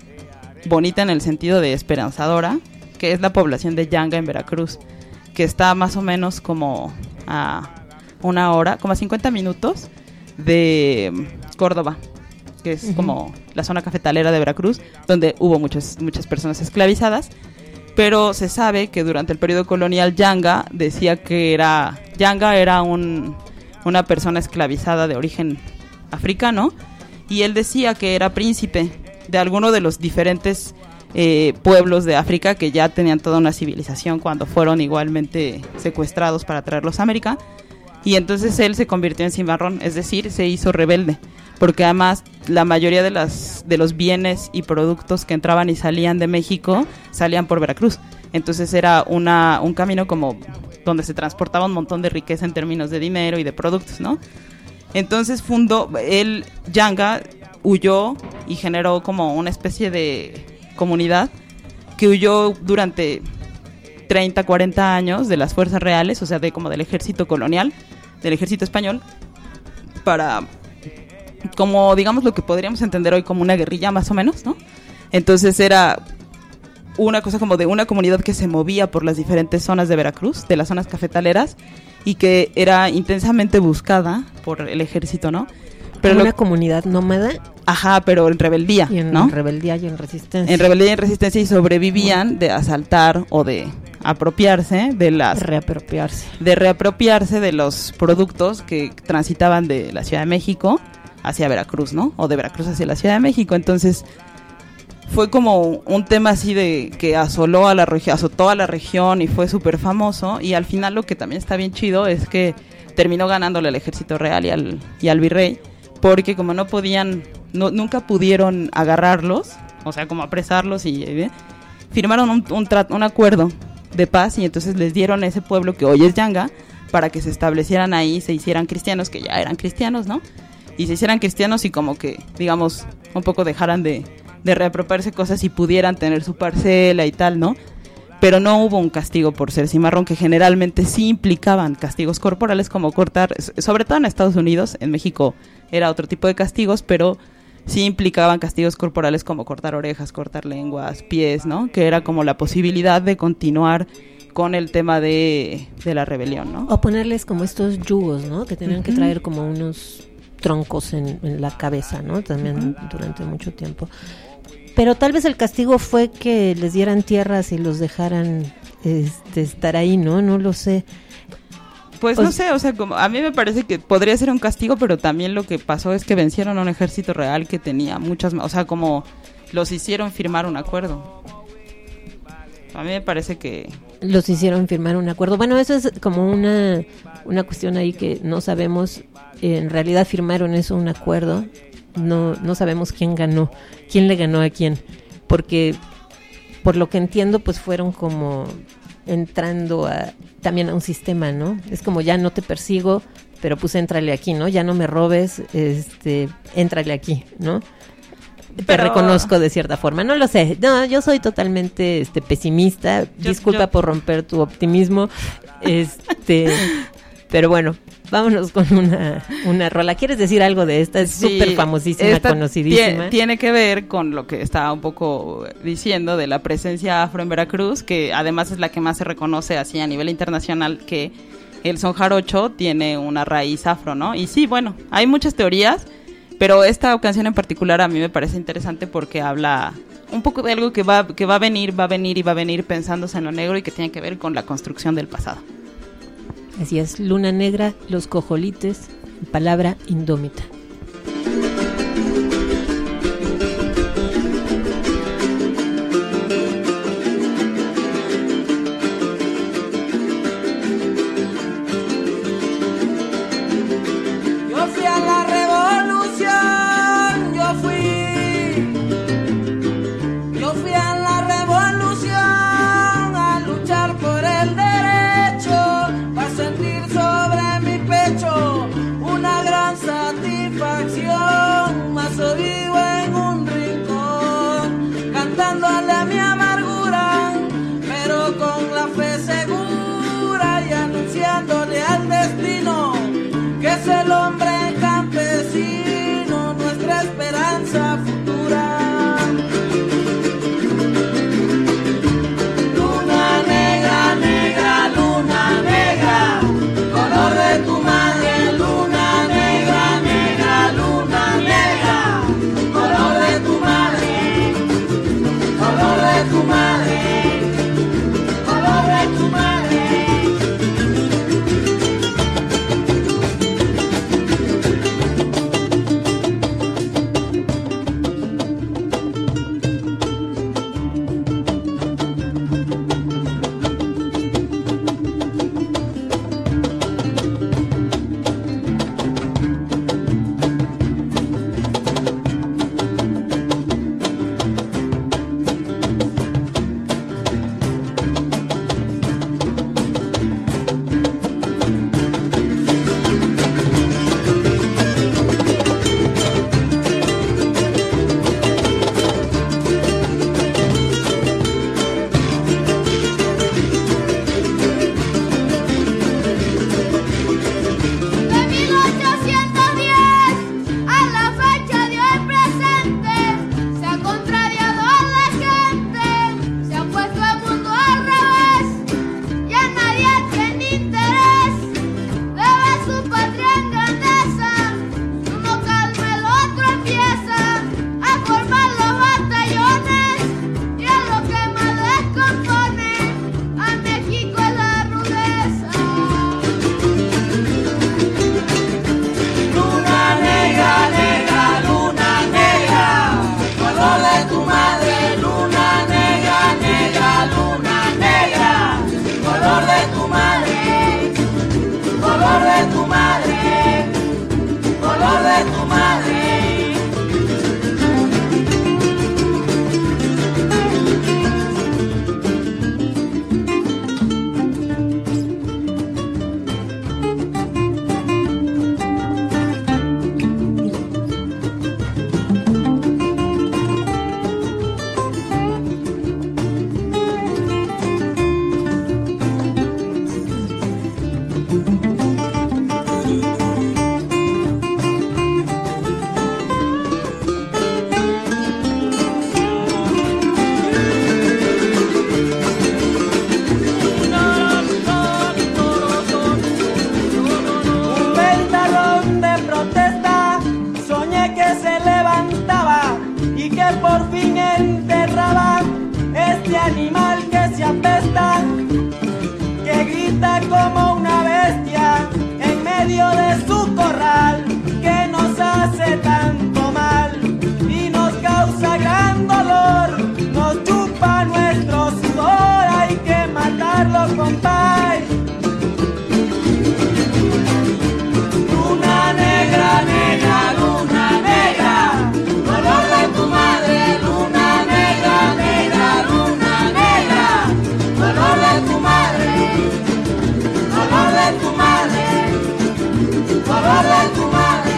bonita en el sentido de esperanzadora, que es la población de Yanga en Veracruz, que está más o menos como a una hora, como a cincuenta minutos de Córdoba, que es uh-huh. como la zona cafetalera de Veracruz, donde hubo muchas, muchas personas esclavizadas, pero se sabe que durante el periodo colonial Yanga decía que era, Yanga era un, una persona esclavizada de origen africano, y él decía que era príncipe de alguno de los diferentes eh, pueblos de África que ya tenían toda una civilización cuando fueron igualmente secuestrados para traerlos a América, y entonces él se convirtió en cimarrón, es decir, se hizo rebelde, porque además la mayoría de las de los bienes y productos que entraban y salían de México salían por Veracruz, entonces era una un camino como donde se transportaba un montón de riqueza en términos de dinero y de productos, ¿no? Entonces fundó, él, Yanga, huyó y generó como una especie de comunidad que huyó durante treinta, cuarenta años de las fuerzas reales, o sea, de como del ejército colonial, del ejército español, para, como digamos lo que podríamos entender hoy como una guerrilla más o menos, ¿no? Entonces era una cosa como de una comunidad que se movía por las diferentes zonas de Veracruz, de las zonas cafetaleras, y que era intensamente buscada por el ejército, ¿no? Pero una lo... comunidad nómada. Ajá, pero en rebeldía, y en ¿no? rebeldía y en resistencia. En rebeldía y en resistencia, y sobrevivían de asaltar o de apropiarse de las... Reapropiarse. De reapropiarse de los productos que transitaban de la Ciudad de México hacia Veracruz, ¿no? O de Veracruz hacia la Ciudad de México. Entonces fue como un tema así de que asoló a la región, azotó a la región y fue súper famoso. Y al final lo que también está bien chido es que terminó ganándole al ejército real y al, y al virrey, porque como no podían, no, nunca pudieron agarrarlos, o sea, como apresarlos, y ¿eh? firmaron un, un, tra- un acuerdo de paz, y entonces les dieron ese pueblo que hoy es Yanga para que se establecieran ahí, se hicieran cristianos, que ya eran cristianos, ¿no? Y se hicieran cristianos y como que, digamos, un poco dejaran de, de reapropiarse cosas y pudieran tener su parcela y tal, ¿no? Pero no hubo un castigo por ser cimarrón, que generalmente sí implicaban castigos corporales como cortar, sobre todo en Estados Unidos, en México era otro tipo de castigos, pero sí implicaban castigos corporales como cortar orejas, cortar lenguas, pies, ¿no? Que era como la posibilidad de continuar con el tema de, de la rebelión, ¿no? O ponerles como estos yugos, ¿no? Que tenían uh-huh. que traer como unos troncos en, en la cabeza, ¿no? También uh-huh. durante mucho tiempo. Pero tal vez el castigo fue que les dieran tierras y los dejaran este, estar ahí, ¿no? No lo sé. Pues o no sé, o sea, como a mí me parece que podría ser un castigo, pero también lo que pasó es que vencieron a un ejército real que tenía muchas, o sea, como los hicieron firmar un acuerdo. A mí me parece que, los hicieron firmar un acuerdo. Bueno, eso es como una, una cuestión ahí que no sabemos. En realidad firmaron eso, un acuerdo. No, no sabemos quién ganó, quién le ganó a quién. Porque, por lo que entiendo, pues fueron como entrando a, también a un sistema, ¿no? Es como ya no te persigo, pero pues éntrale aquí, ¿no? Ya no me robes, este, éntrale aquí, ¿no? Te pero... reconozco de cierta forma, no lo sé. No, yo soy totalmente este pesimista. Yo, Disculpa yo... por romper tu optimismo. Este, pero bueno, vámonos con una, una rola. ¿Quieres decir algo de esta? Es súper sí, famosísima, conocidísima. Tiene que ver con lo que estaba un poco diciendo de la presencia afro en Veracruz, que además es la que más se reconoce así a nivel internacional, que el son jarocho tiene una raíz afro, ¿no? Y sí, bueno, hay muchas teorías, pero esta canción en particular a mí me parece interesante porque habla un poco de algo que va, que va a venir, va a venir y va a venir pensándose en lo negro y que tiene que ver con la construcción del pasado. Así es, Luna Negra, Los Cojolites, Palabra Indómita. El hombre campesino, nuestra esperanza futura. Luna negra, negra, luna negra, color de tu madre. Luna negra, negra, luna negra, color de tu madre, color de tu madre, color de tu madre. de tu madre, color de tu madre.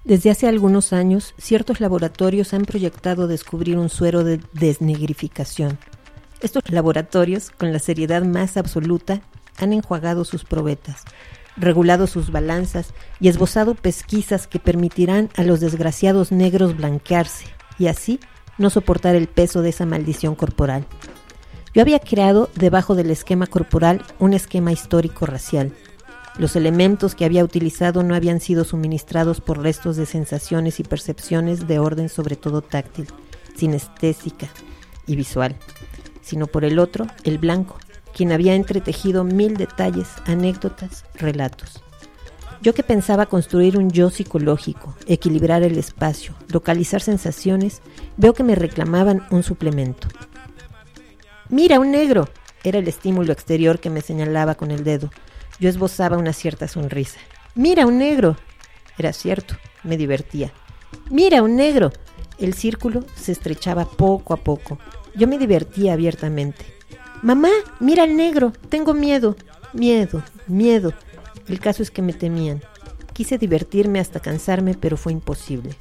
Desde hace algunos años, ciertos laboratorios han proyectado descubrir un suero de desnegrificación. Estos laboratorios, con la seriedad más absoluta, han enjuagado sus probetas, regulado sus balanzas y esbozado pesquisas que permitirán a los desgraciados negros blanquearse y así no soportar el peso de esa maldición corporal. Yo había creado, debajo del esquema corporal, un esquema histórico racial. Los elementos que había utilizado no habían sido suministrados por restos de sensaciones y percepciones de orden sobre todo táctil, sinestésica y visual, sino por el otro, el blanco, quien había entretejido mil detalles, anécdotas, relatos. Yo que pensaba construir un yo psicológico, equilibrar el espacio, localizar sensaciones, veo que me reclamaban un suplemento. ¡Mira, un negro! Era el estímulo exterior que me señalaba con el dedo. Yo esbozaba una cierta sonrisa. ¡Mira, un negro! Era cierto, me divertía. ¡Mira, un negro! El círculo se estrechaba poco a poco. Yo me divertía abiertamente. ¡Mamá, mira al negro! Tengo miedo. Miedo, miedo. El caso es que me temían. Quise divertirme hasta cansarme, pero fue imposible.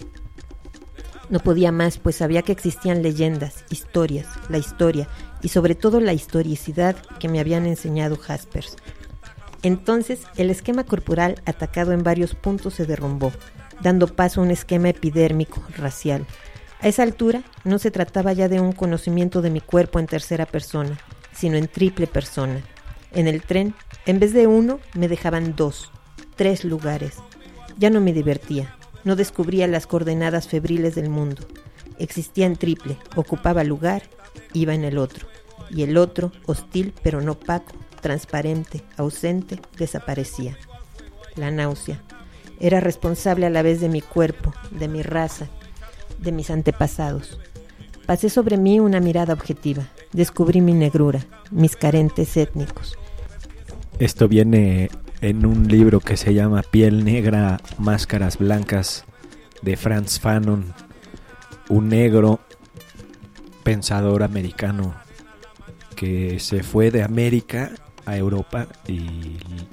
No podía más, pues sabía que existían leyendas, historias, la historia y sobre todo la historicidad que me habían enseñado Jaspers. Entonces, el esquema corporal atacado en varios puntos se derrumbó, dando paso a un esquema epidérmico, racial. A esa altura, no se trataba ya de un conocimiento de mi cuerpo en tercera persona, sino en triple persona. En el tren, en vez de uno, me dejaban dos, tres lugares. Ya no me divertía, no descubría las coordenadas febriles del mundo. Existía en triple, ocupaba lugar, iba en el otro. Y el otro, hostil pero no opaco, transparente, ausente, desaparecía. La náusea. Era responsable a la vez de mi cuerpo, de mi raza, de mis antepasados. Pasé sobre mí una mirada objetiva. Descubrí mi negrura, mis carentes étnicos. Esto viene en un libro que se llama Piel Negra, Máscaras Blancas, de Frantz Fanon, un negro pensador americano que se fue de América a Europa y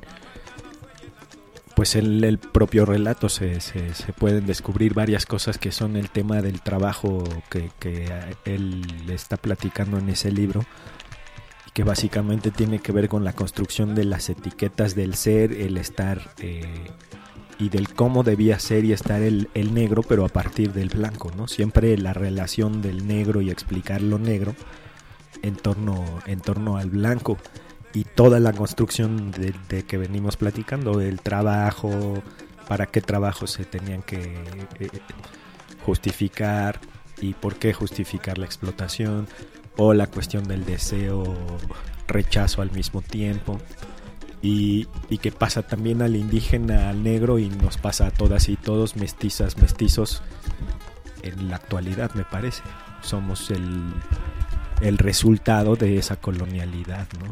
pues en el propio relato se, se, se pueden descubrir varias cosas que son el tema del trabajo que, que él está platicando en ese libro, y que básicamente tiene que ver con la construcción de las etiquetas del ser, el estar eh, y del cómo debía ser y estar el, el negro, pero a partir del blanco, ¿no? Siempre la relación del negro y explicar lo negro en torno, en torno al blanco. Y toda la construcción de, de que venimos platicando, el trabajo, para qué trabajos se tenían que eh, justificar y por qué justificar la explotación, o la cuestión del deseo, rechazo al mismo tiempo, y, y que pasa también al indígena, al negro, y nos pasa a todas y todos, mestizas, mestizos, en la actualidad, me parece. Somos el... el resultado de esa colonialidad, ¿no?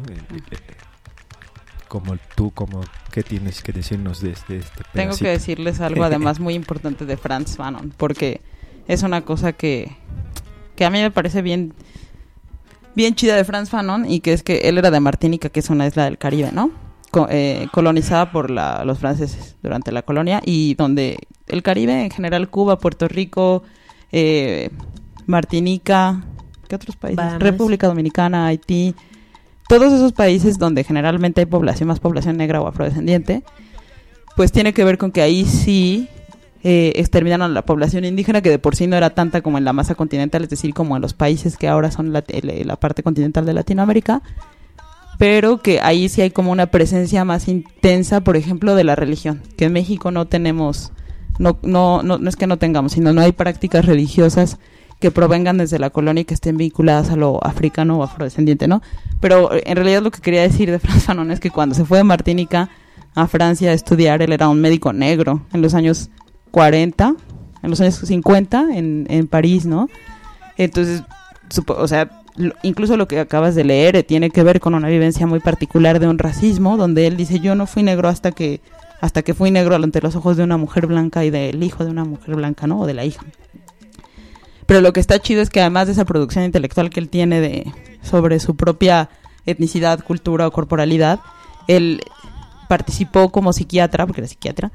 Como tú, como ¿qué tienes que decirnos de este, este pedacito? Tengo que decirles algo además muy importante de Frantz Fanon, porque es una cosa que, que a mí me parece bien, bien chida de Frantz Fanon, y que es que él era de Martinica, que es una isla del Caribe, ¿no? Co- eh, colonizada por la, los franceses durante la colonia, y donde el Caribe en general, Cuba, Puerto Rico, eh, Martinica... ¿Qué otros países? Bahamas. República Dominicana, Haití, todos esos países donde generalmente hay población, más población negra o afrodescendiente, pues tiene que ver con que ahí sí eh, exterminaron a la población indígena, que de por sí no era tanta como en la masa continental, es decir, como en los países que ahora son la, la parte continental de Latinoamérica, pero que ahí sí hay como una presencia más intensa, por ejemplo, de la religión, que en México no tenemos, no, no, no, no es que no tengamos, sino no hay prácticas religiosas que provengan desde la colonia y que estén vinculadas a lo africano o afrodescendiente, ¿no? Pero en realidad lo que quería decir de Frantz Fanon es que cuando se fue de Martinica a Francia a estudiar, él era un médico negro en los años cuarenta, en los años cincuenta en, en París, ¿no? Entonces, supo, o sea, lo, incluso lo que acabas de leer eh, tiene que ver con una vivencia muy particular de un racismo, donde él dice, yo no fui negro hasta que hasta que fui negro ante los ojos de una mujer blanca y del hijo de una mujer blanca, ¿no? O de la hija. Pero lo que está chido es que además de esa producción intelectual que él tiene de sobre su propia etnicidad, cultura o corporalidad, él participó como psiquiatra, porque era psiquiatra,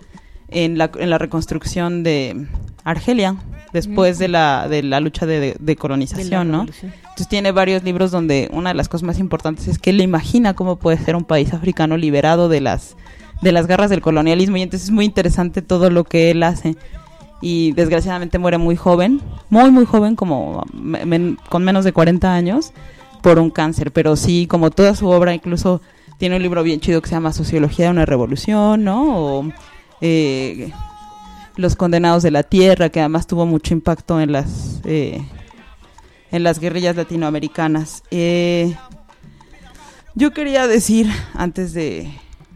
en la, en la reconstrucción de Argelia, después de la de la lucha de, de, de colonización, de ¿no? Entonces tiene varios libros donde una de las cosas más importantes es que él imagina cómo puede ser un país africano liberado de las de las garras del colonialismo, y entonces es muy interesante todo lo que él hace. Y desgraciadamente muere muy joven, muy muy joven, como men, con menos de cuarenta años, por un cáncer. Pero sí, como toda su obra, incluso tiene un libro bien chido que se llama Sociología de una revolución, ¿no? O eh, Los condenados de la tierra, que además tuvo mucho impacto en las eh, en las guerrillas latinoamericanas. Eh, yo quería decir antes de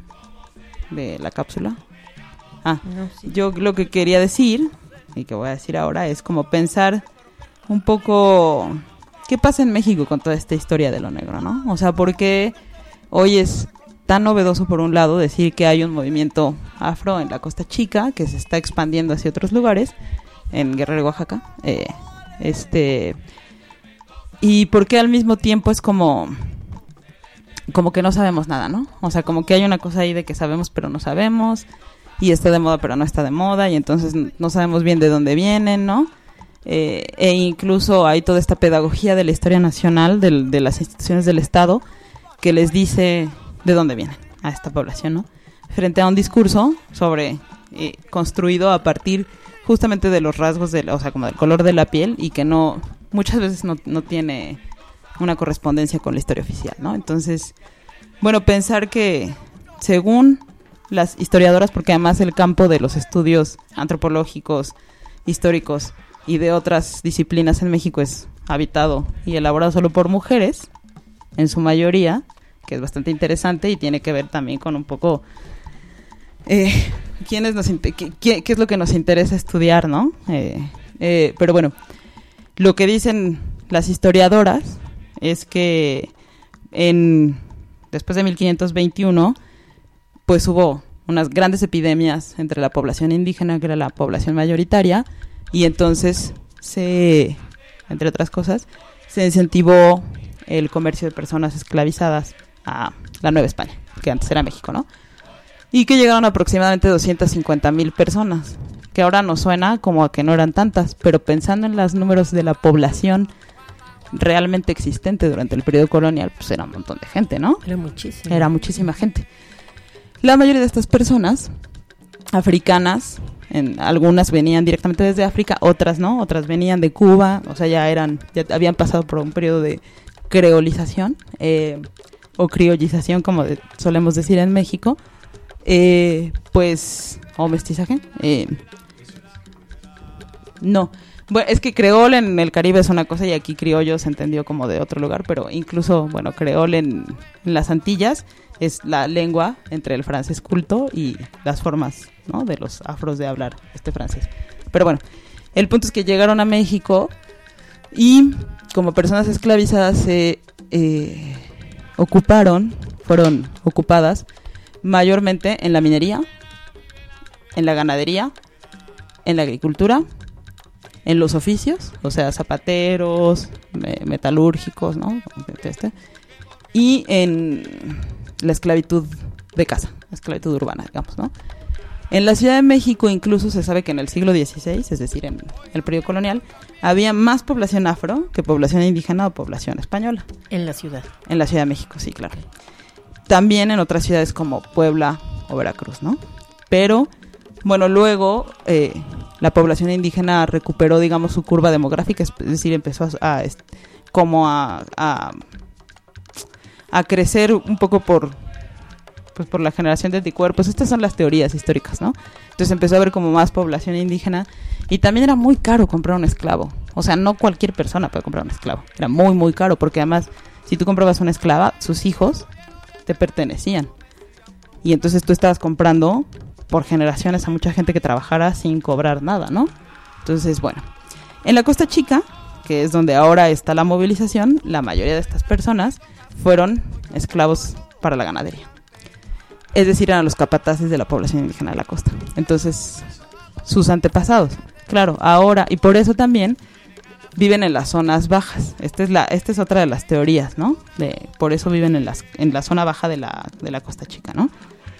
de la cápsula. Ah, no, sí. Yo lo que quería decir, y que voy a decir ahora, es como pensar un poco qué pasa en México con toda esta historia de lo negro, ¿no? O sea, ¿por qué hoy es tan novedoso, por un lado, decir que hay un movimiento afro en la Costa Chica que se está expandiendo hacia otros lugares, en Guerrero y Oaxaca? Eh, este, y por qué al mismo tiempo es como... como que no sabemos nada, ¿no? O sea, como que hay una cosa ahí de que sabemos pero no sabemos, y está de moda pero no está de moda, y entonces no sabemos bien de dónde vienen, ¿no? Eh, e incluso hay toda esta pedagogía de la historia nacional, de, de las instituciones del Estado, que les dice de dónde vienen a esta población, ¿no? Frente a un discurso sobre eh, construido a partir justamente de los rasgos, de la, o sea, como del color de la piel, y que no muchas veces no, no tiene una correspondencia con la historia oficial, ¿no? Entonces, bueno, pensar que según las historiadoras, porque además el campo de los estudios antropológicos, históricos y de otras disciplinas en México es habitado y elaborado solo por mujeres, en su mayoría, que es bastante interesante y tiene que ver también con un poco eh, quiénes nos qué, qué, qué es lo que nos interesa estudiar, ¿no? Eh, eh, pero bueno, lo que dicen las historiadoras es que en después de mil quinientos veintiuno pues hubo unas grandes epidemias entre la población indígena, que era la población mayoritaria, y entonces se, entre otras cosas, se incentivó el comercio de personas esclavizadas a la Nueva España, que antes era México, ¿no? Y que llegaron aproximadamente doscientas cincuenta mil personas, que ahora nos suena como a que no eran tantas, pero pensando en los números de la población realmente existente durante el periodo colonial, pues era un montón de gente, ¿no? Era muchísima. Era muchísima gente. La mayoría de estas personas africanas, en, algunas venían directamente desde África, otras no, otras venían de Cuba, o sea, ya eran, ya habían pasado por un periodo de creolización, eh, o criollización, como de, solemos decir en México, eh, pues, o mestizaje, eh, no, bueno, es que creol en el Caribe es una cosa y aquí criollo se entendió como de otro lugar, pero incluso, bueno, creol en, en las Antillas es la lengua entre el francés culto y las formas, ¿no?, de los afros de hablar este francés. Pero bueno, el punto es que llegaron a México y como personas esclavizadas se eh, ocuparon, fueron ocupadas mayormente en la minería, en la ganadería, en la agricultura, en los oficios, o sea, zapateros, me, metalúrgicos, ¿no? Este, y en la esclavitud de casa, la esclavitud urbana, digamos, ¿no? En la Ciudad de México incluso se sabe que en el siglo dieciséis, es decir, en el periodo colonial, había más población afro que población indígena o población española. En la ciudad. En la Ciudad de México, sí, claro. También en otras ciudades como Puebla o Veracruz, ¿no? Pero, bueno, luego eh, la población indígena recuperó, digamos, su curva demográfica, es decir, empezó a, a como a, a, a crecer un poco por, pues, por la generación de anticuerpos. Estas son las teorías históricas, ¿no? Entonces empezó a haber como más población indígena y también era muy caro comprar un esclavo. O sea, no cualquier persona puede comprar un esclavo. Era muy, muy caro porque además, si tú comprabas una esclava, sus hijos te pertenecían. Y entonces tú estabas comprando por generaciones a mucha gente que trabajara sin cobrar nada, ¿no? Entonces, bueno, en la Costa Chica, que es donde ahora está la movilización, la mayoría de estas personas fueron esclavos para la ganadería. Es decir, eran los capataces de la población indígena de la costa. Entonces, sus antepasados, claro, ahora, y por eso también viven en las zonas bajas. Esta es la, esta es otra de las teorías, ¿no? De, por eso viven en las, en la zona baja de la, de la Costa Chica, ¿no?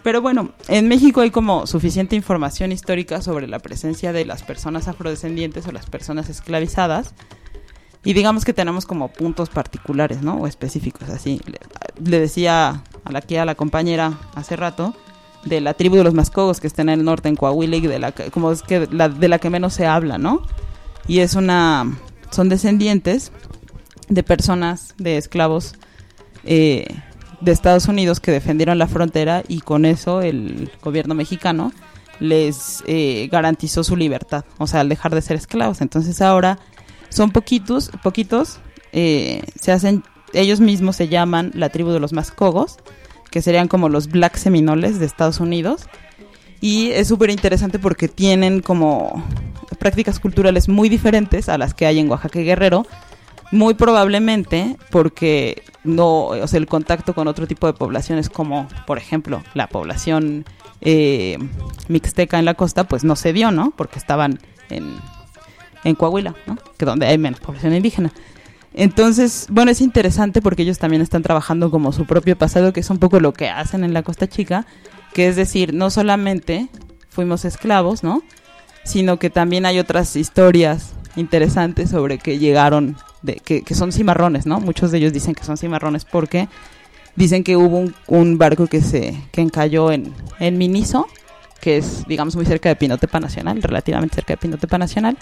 Pero bueno, en México hay como suficiente información histórica sobre la presencia de las personas afrodescendientes o las personas esclavizadas. Y digamos que tenemos como puntos particulares, ¿no? O específicos, así. Le, le decía a la que a la compañera hace rato de la tribu de los Mascogos que está en el norte, en Coahuila, y de la que, como es que la, de la que menos se habla, ¿no? Y es una, son descendientes de personas, de esclavos eh, de Estados Unidos que defendieron la frontera, y con eso el gobierno mexicano les eh, garantizó su libertad, o sea, al dejar de ser esclavos. Entonces ahora son poquitos, poquitos, eh, se hacen, ellos mismos se llaman la tribu de los Mascogos, que serían como los Black Seminoles de Estados Unidos, y es súper interesante porque tienen como prácticas culturales muy diferentes a las que hay en Oaxaca y Guerrero, muy probablemente porque no, o sea, el contacto con otro tipo de poblaciones como, por ejemplo, la población eh, mixteca en la costa, pues no se dio, ¿no? Porque estaban en en Coahuila, ¿no? Que donde hay menos población indígena. Entonces, bueno, es interesante porque ellos también están trabajando como su propio pasado, que es un poco lo que hacen en la Costa Chica, que es decir, no solamente fuimos esclavos, ¿no? Sino que también hay otras historias interesantes sobre que llegaron, de, que, que son cimarrones, ¿no? Muchos de ellos dicen que son cimarrones porque dicen que hubo un, un barco que se que encalló en, en Miniso, que es, digamos, muy cerca de Pinotepa Nacional, relativamente cerca de Pinotepa Nacional,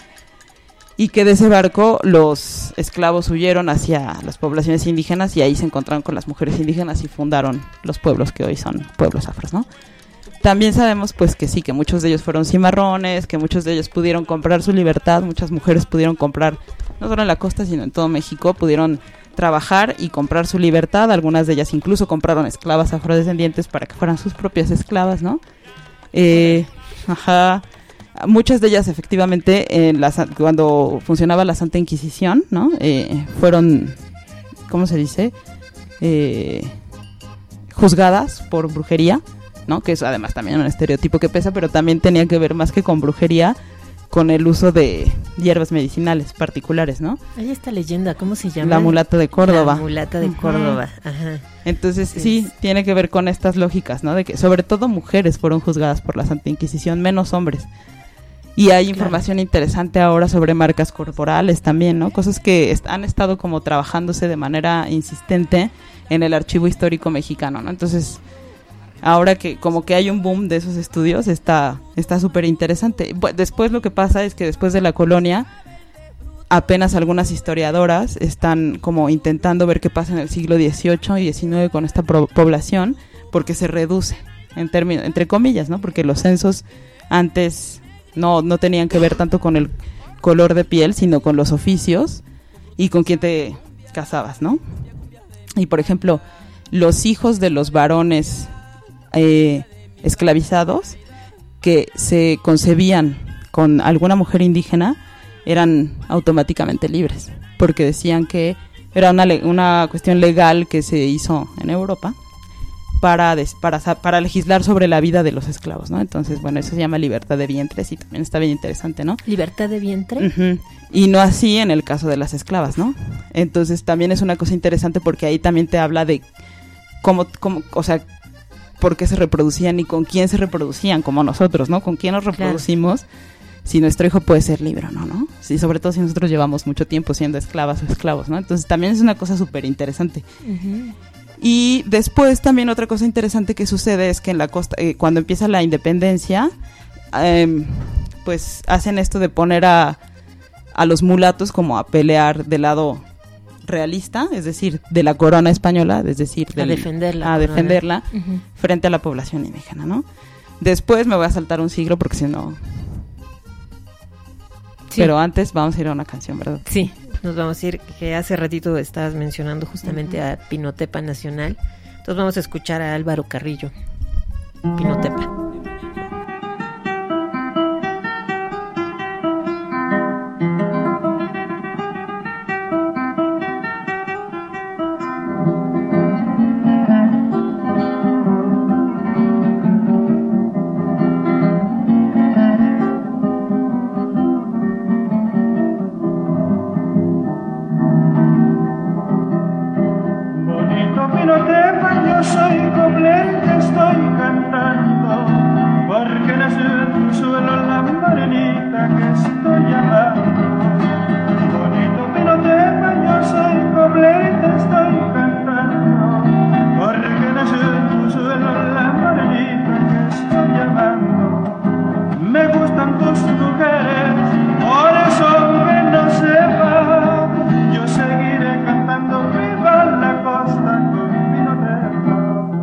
y que de ese barco los esclavos huyeron hacia las poblaciones indígenas y ahí se encontraron con las mujeres indígenas y fundaron los pueblos que hoy son pueblos afros, ¿no? También sabemos pues que sí, que muchos de ellos fueron cimarrones, que muchos de ellos pudieron comprar su libertad, muchas mujeres pudieron comprar, no solo en la costa sino en todo México, pudieron trabajar y comprar su libertad, algunas de ellas incluso compraron esclavas afrodescendientes para que fueran sus propias esclavas, ¿no? Eh, ajá... Muchas de ellas efectivamente en la, cuando funcionaba la Santa Inquisición, ¿no? Eh, fueron, ¿cómo se dice? Eh, juzgadas por brujería, ¿no? Que es además también un estereotipo que pesa, pero también tenía que ver más que con brujería, con el uso de hierbas medicinales particulares, ¿no? Hay esta leyenda, ¿cómo se llama? La mulata de Córdoba. La mulata de uh-huh. Córdoba, ajá. Entonces sí. sí, tiene que ver con estas lógicas, ¿no? De que sobre todo mujeres fueron juzgadas por la Santa Inquisición, menos hombres. Y hay información claro. interesante ahora sobre marcas corporales también, ¿no? Cosas que est- han estado como trabajándose de manera insistente en el archivo histórico mexicano, ¿no? Entonces, ahora que como que hay un boom de esos estudios, está está súper interesante. Después lo que pasa es que después de la colonia, apenas algunas historiadoras están como intentando ver qué pasa en el siglo dieciocho y diecinueve con esta pro- población, porque se reduce, en términos, entre comillas, ¿no? Porque los censos antes... No, no tenían que ver tanto con el color de piel, sino con los oficios y con quién te casabas, ¿no? Y, por ejemplo, los hijos de los varones eh, esclavizados que se concebían con alguna mujer indígena eran automáticamente libres, porque decían que era una, le- una cuestión legal que se hizo en Europa para, des, para para legislar sobre la vida de los esclavos, ¿no? Entonces, bueno, eso se llama libertad de vientres y también está bien interesante, ¿no? ¿Libertad de vientre? Uh-huh. Y no así en el caso de las esclavas, ¿no? Entonces, también es una cosa interesante porque ahí también te habla de cómo, cómo o sea, por qué se reproducían y con quién se reproducían, como nosotros, ¿no? Con quién nos reproducimos, claro. Si nuestro hijo puede ser libre o no, ¿no? Sí, sobre todo si nosotros llevamos mucho tiempo siendo esclavas o esclavos, ¿no? Entonces, también es una cosa súper interesante. Uh-huh. Y después también otra cosa interesante que sucede es que en la costa, eh, cuando empieza la independencia, eh, pues hacen esto de poner a, a los mulatos como a pelear del lado realista, es decir, de la corona española, es decir, del, a defenderla, a defenderla uh-huh. frente a la población indígena, ¿no? Después me voy a saltar un siglo porque si no... Sí. Pero antes vamos a ir a una canción, ¿verdad? Sí. Nos vamos a ir, que hace ratito estabas mencionando justamente uh-huh. a Pinotepa Nacional. Entonces vamos a escuchar a Álvaro Carrillo, Pinotepa. Pinotepa, yo soy Coblente, estoy cantando. que estoy amando. Bonito Pinotepa, yo soy pobre y te estoy cantando, porque nació en tu suelo la morenita que estoy amando. Me gustan tus mujeres, por eso aunque no sepa, yo seguiré cantando viva la costa con Pinotepa.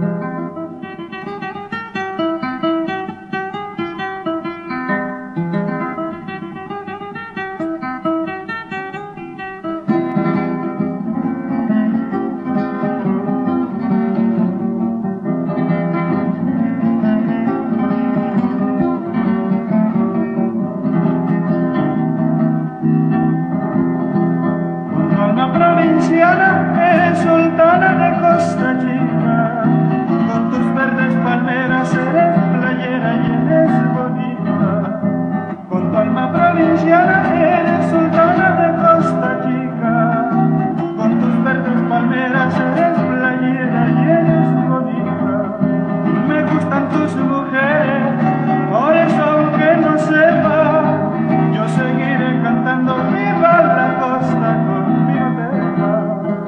Eres sultana de Costa Chica, con tus verdes palmeras eres playera y eres bonita. Con tu alma provinciana eres sultana de Costa Chica, con tus verdes palmeras eres playera y eres bonita. Me gustan tus mujeres, por eso aunque no sepa, yo seguiré cantando viva la costa con mi Pinotepa.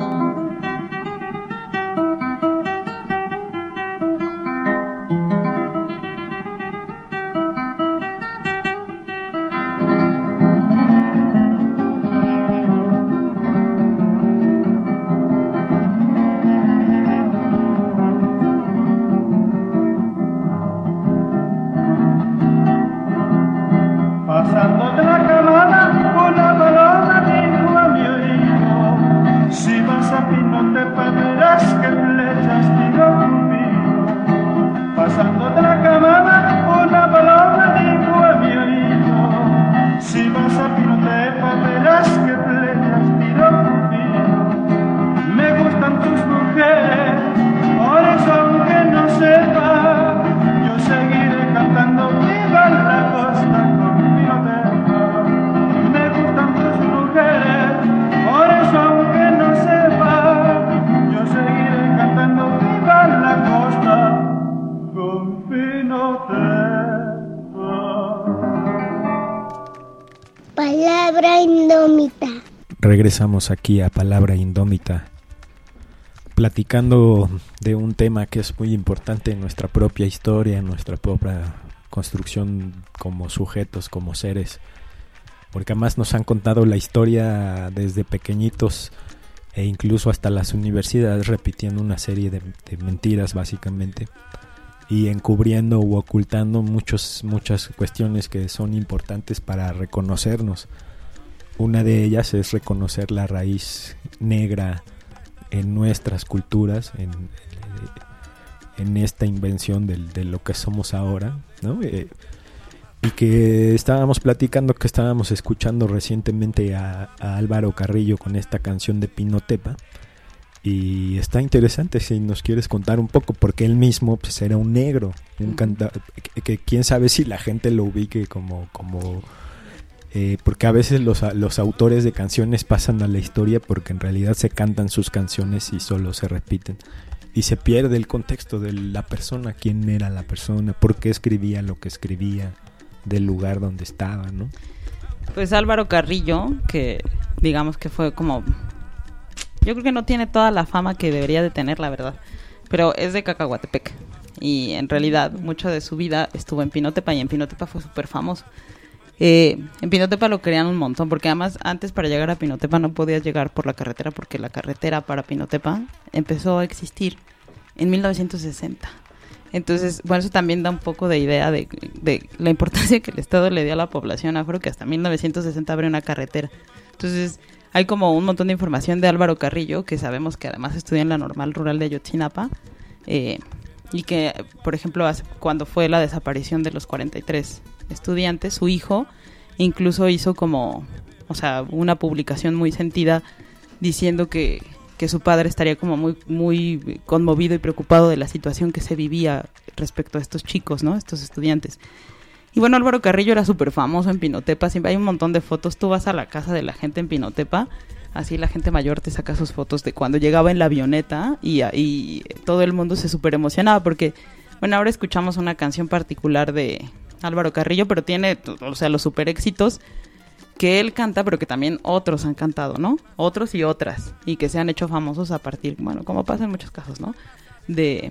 Pasando de la camada, una paloma dijo a mi oído: si vas a Pinotepa verás que flechas tiro conmigo. Pasando de la camada, una paloma dijo a mi oído: si vas a Pinotepa verás que flechas tiro conmigo. Me gustan tus mujeres, por eso aunque no sepa, yo seguiré cantando viva la costa con Pinotepa. Me gustan tus mujeres, por eso aunque no sepa, yo seguiré cantando viva la costa con Pinotepa. Palabra indómita. Regresamos aquí a Palabra Indómita, platicando de un tema que es muy importante en nuestra propia historia, en nuestra propia construcción como sujetos, como seres, porque además nos han contado la historia desde pequeñitos e incluso hasta las universidades, repitiendo una serie de, de mentiras básicamente y encubriendo u ocultando muchos, muchas cuestiones que son importantes para reconocernos. Una de ellas es reconocer la raíz negra en nuestras culturas, en, en esta invención de, de lo que somos ahora, ¿no? Eh, y que estábamos platicando, que estábamos escuchando recientemente a, a Álvaro Carrillo con esta canción de Pinotepa, y está interesante si nos quieres contar un poco, porque él mismo pues era un negro, un canta- que, que quién sabe si la gente lo ubique como... como Eh, porque a veces los, los autores de canciones pasan a la historia porque en realidad se cantan sus canciones y solo se repiten y se pierde el contexto de la persona, quién era la persona, por qué escribía lo que escribía, del lugar donde estaba, ¿no? Pues Álvaro Carrillo, que digamos que fue como, yo creo que no tiene toda la fama que debería de tener, la verdad, pero es de Cacahuatepec y en realidad mucho de su vida estuvo en Pinotepa y en Pinotepa fue súper famoso. Eh, en Pinotepa lo querían un montón, porque además antes para llegar a Pinotepa no podías llegar por la carretera, porque la carretera para Pinotepa empezó a existir en mil novecientos sesenta. Entonces, bueno, eso también da un poco de idea de, de la importancia que el Estado le dio a la población afro, que hasta mil novecientos sesenta abrió una carretera. Entonces, hay como un montón de información de Álvaro Carrillo, que sabemos que además estudia en la Normal Rural de Ayotzinapa, eh, y que, por ejemplo, hace, cuando fue la desaparición de los cuarenta y tres estudiantes, su hijo incluso hizo como, o sea, una publicación muy sentida diciendo que, que su padre estaría como muy, muy conmovido y preocupado de la situación que se vivía respecto a estos chicos, ¿no? Estos estudiantes. Y bueno, Álvaro Carrillo era súper famoso en Pinotepa, siempre hay un montón de fotos, tú vas a la casa de la gente en Pinotepa, así la gente mayor te saca sus fotos de cuando llegaba en la avioneta y, y todo el mundo se súper emocionaba porque, bueno, ahora escuchamos una canción particular de, Álvaro Carrillo, pero tiene, o sea, los super éxitos que él canta, pero que también otros han cantado, ¿no? Otros y otras, y que se han hecho famosos a partir, bueno, como pasa en muchos casos, ¿no? De,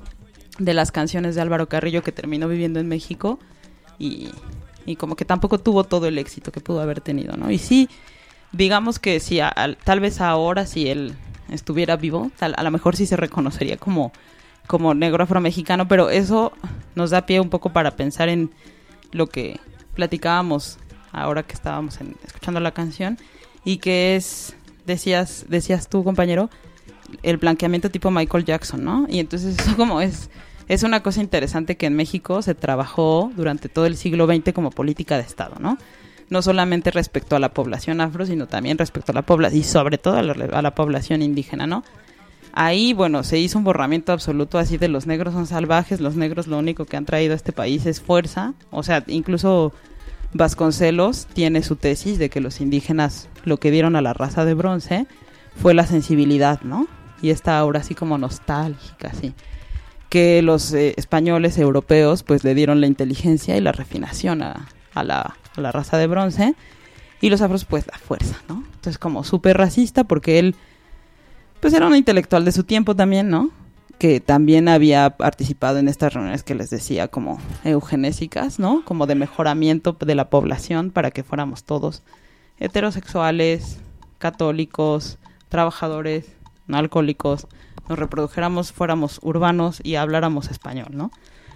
de las canciones de Álvaro Carrillo, que terminó viviendo en México y, y como que tampoco tuvo todo el éxito que pudo haber tenido, ¿no? Y sí, digamos que si a, a, tal vez ahora si él estuviera vivo, tal, a lo mejor sí se reconocería como, como negro afromexicano, pero eso nos da pie un poco para pensar en lo que platicábamos ahora que estábamos en, escuchando la canción, y que es, decías, decías tú, compañero, el blanqueamiento tipo Michael Jackson, ¿no? Y entonces eso como es, es una cosa interesante que en México se trabajó durante todo el siglo veinte como política de Estado, ¿no? No solamente respecto a la población afro, sino también respecto a la población, y sobre todo a la, a la población indígena, ¿no? Ahí, bueno, se hizo un borramiento absoluto así de los negros son salvajes, los negros lo único que han traído a este país es fuerza, o sea, incluso Vasconcelos tiene su tesis de que los indígenas lo que dieron a la raza de bronce fue la sensibilidad, ¿no? Y esta aura así como nostálgica, así. Que los eh, españoles europeos pues le dieron la inteligencia y la refinación a, a, la, a la raza de bronce, y los afros pues la fuerza, ¿no? Entonces como súper racista porque él pues era un intelectual de su tiempo también, ¿no? Que también había participado en estas reuniones que les decía como eugenésicas, ¿no? Como de mejoramiento de la población para que fuéramos todos heterosexuales, católicos, trabajadores, no alcohólicos, nos reprodujéramos, fuéramos urbanos y habláramos español, ¿no?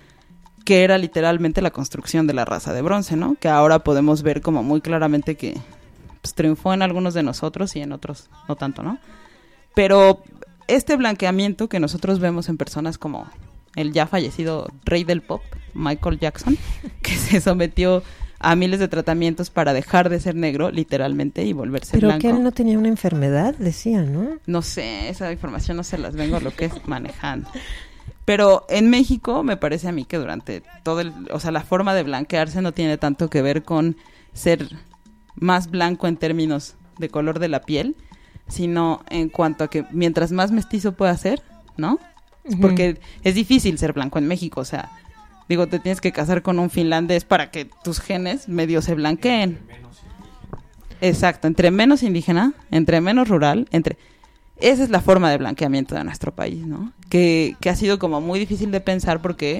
Que era literalmente la construcción de la raza de bronce, ¿no? Que ahora podemos ver como muy claramente que pues, triunfó en algunos de nosotros y en otros no tanto, ¿no? Pero este blanqueamiento que nosotros vemos en personas como el ya fallecido rey del pop, Michael Jackson, que se sometió a miles de tratamientos para dejar de ser negro, literalmente, y volverse Pero blanco. Pero que él no tenía una enfermedad, decía, ¿no? No sé, esa información no se las vengo lo que es manejando. Pero en México me parece a mí que durante todo el... O sea, la forma de blanquearse no tiene tanto que ver con ser más blanco en términos de color de la piel, sino en cuanto a que mientras más mestizo pueda ser, ¿no? Uh-huh. Porque es difícil ser blanco en México, o sea, digo, te tienes que casar con un finlandés para que tus genes medio se blanqueen. Exacto, entre menos indígena, entre menos rural, entre... Esa es la forma de blanqueamiento de nuestro país, ¿no? Que, que ha sido como muy difícil de pensar porque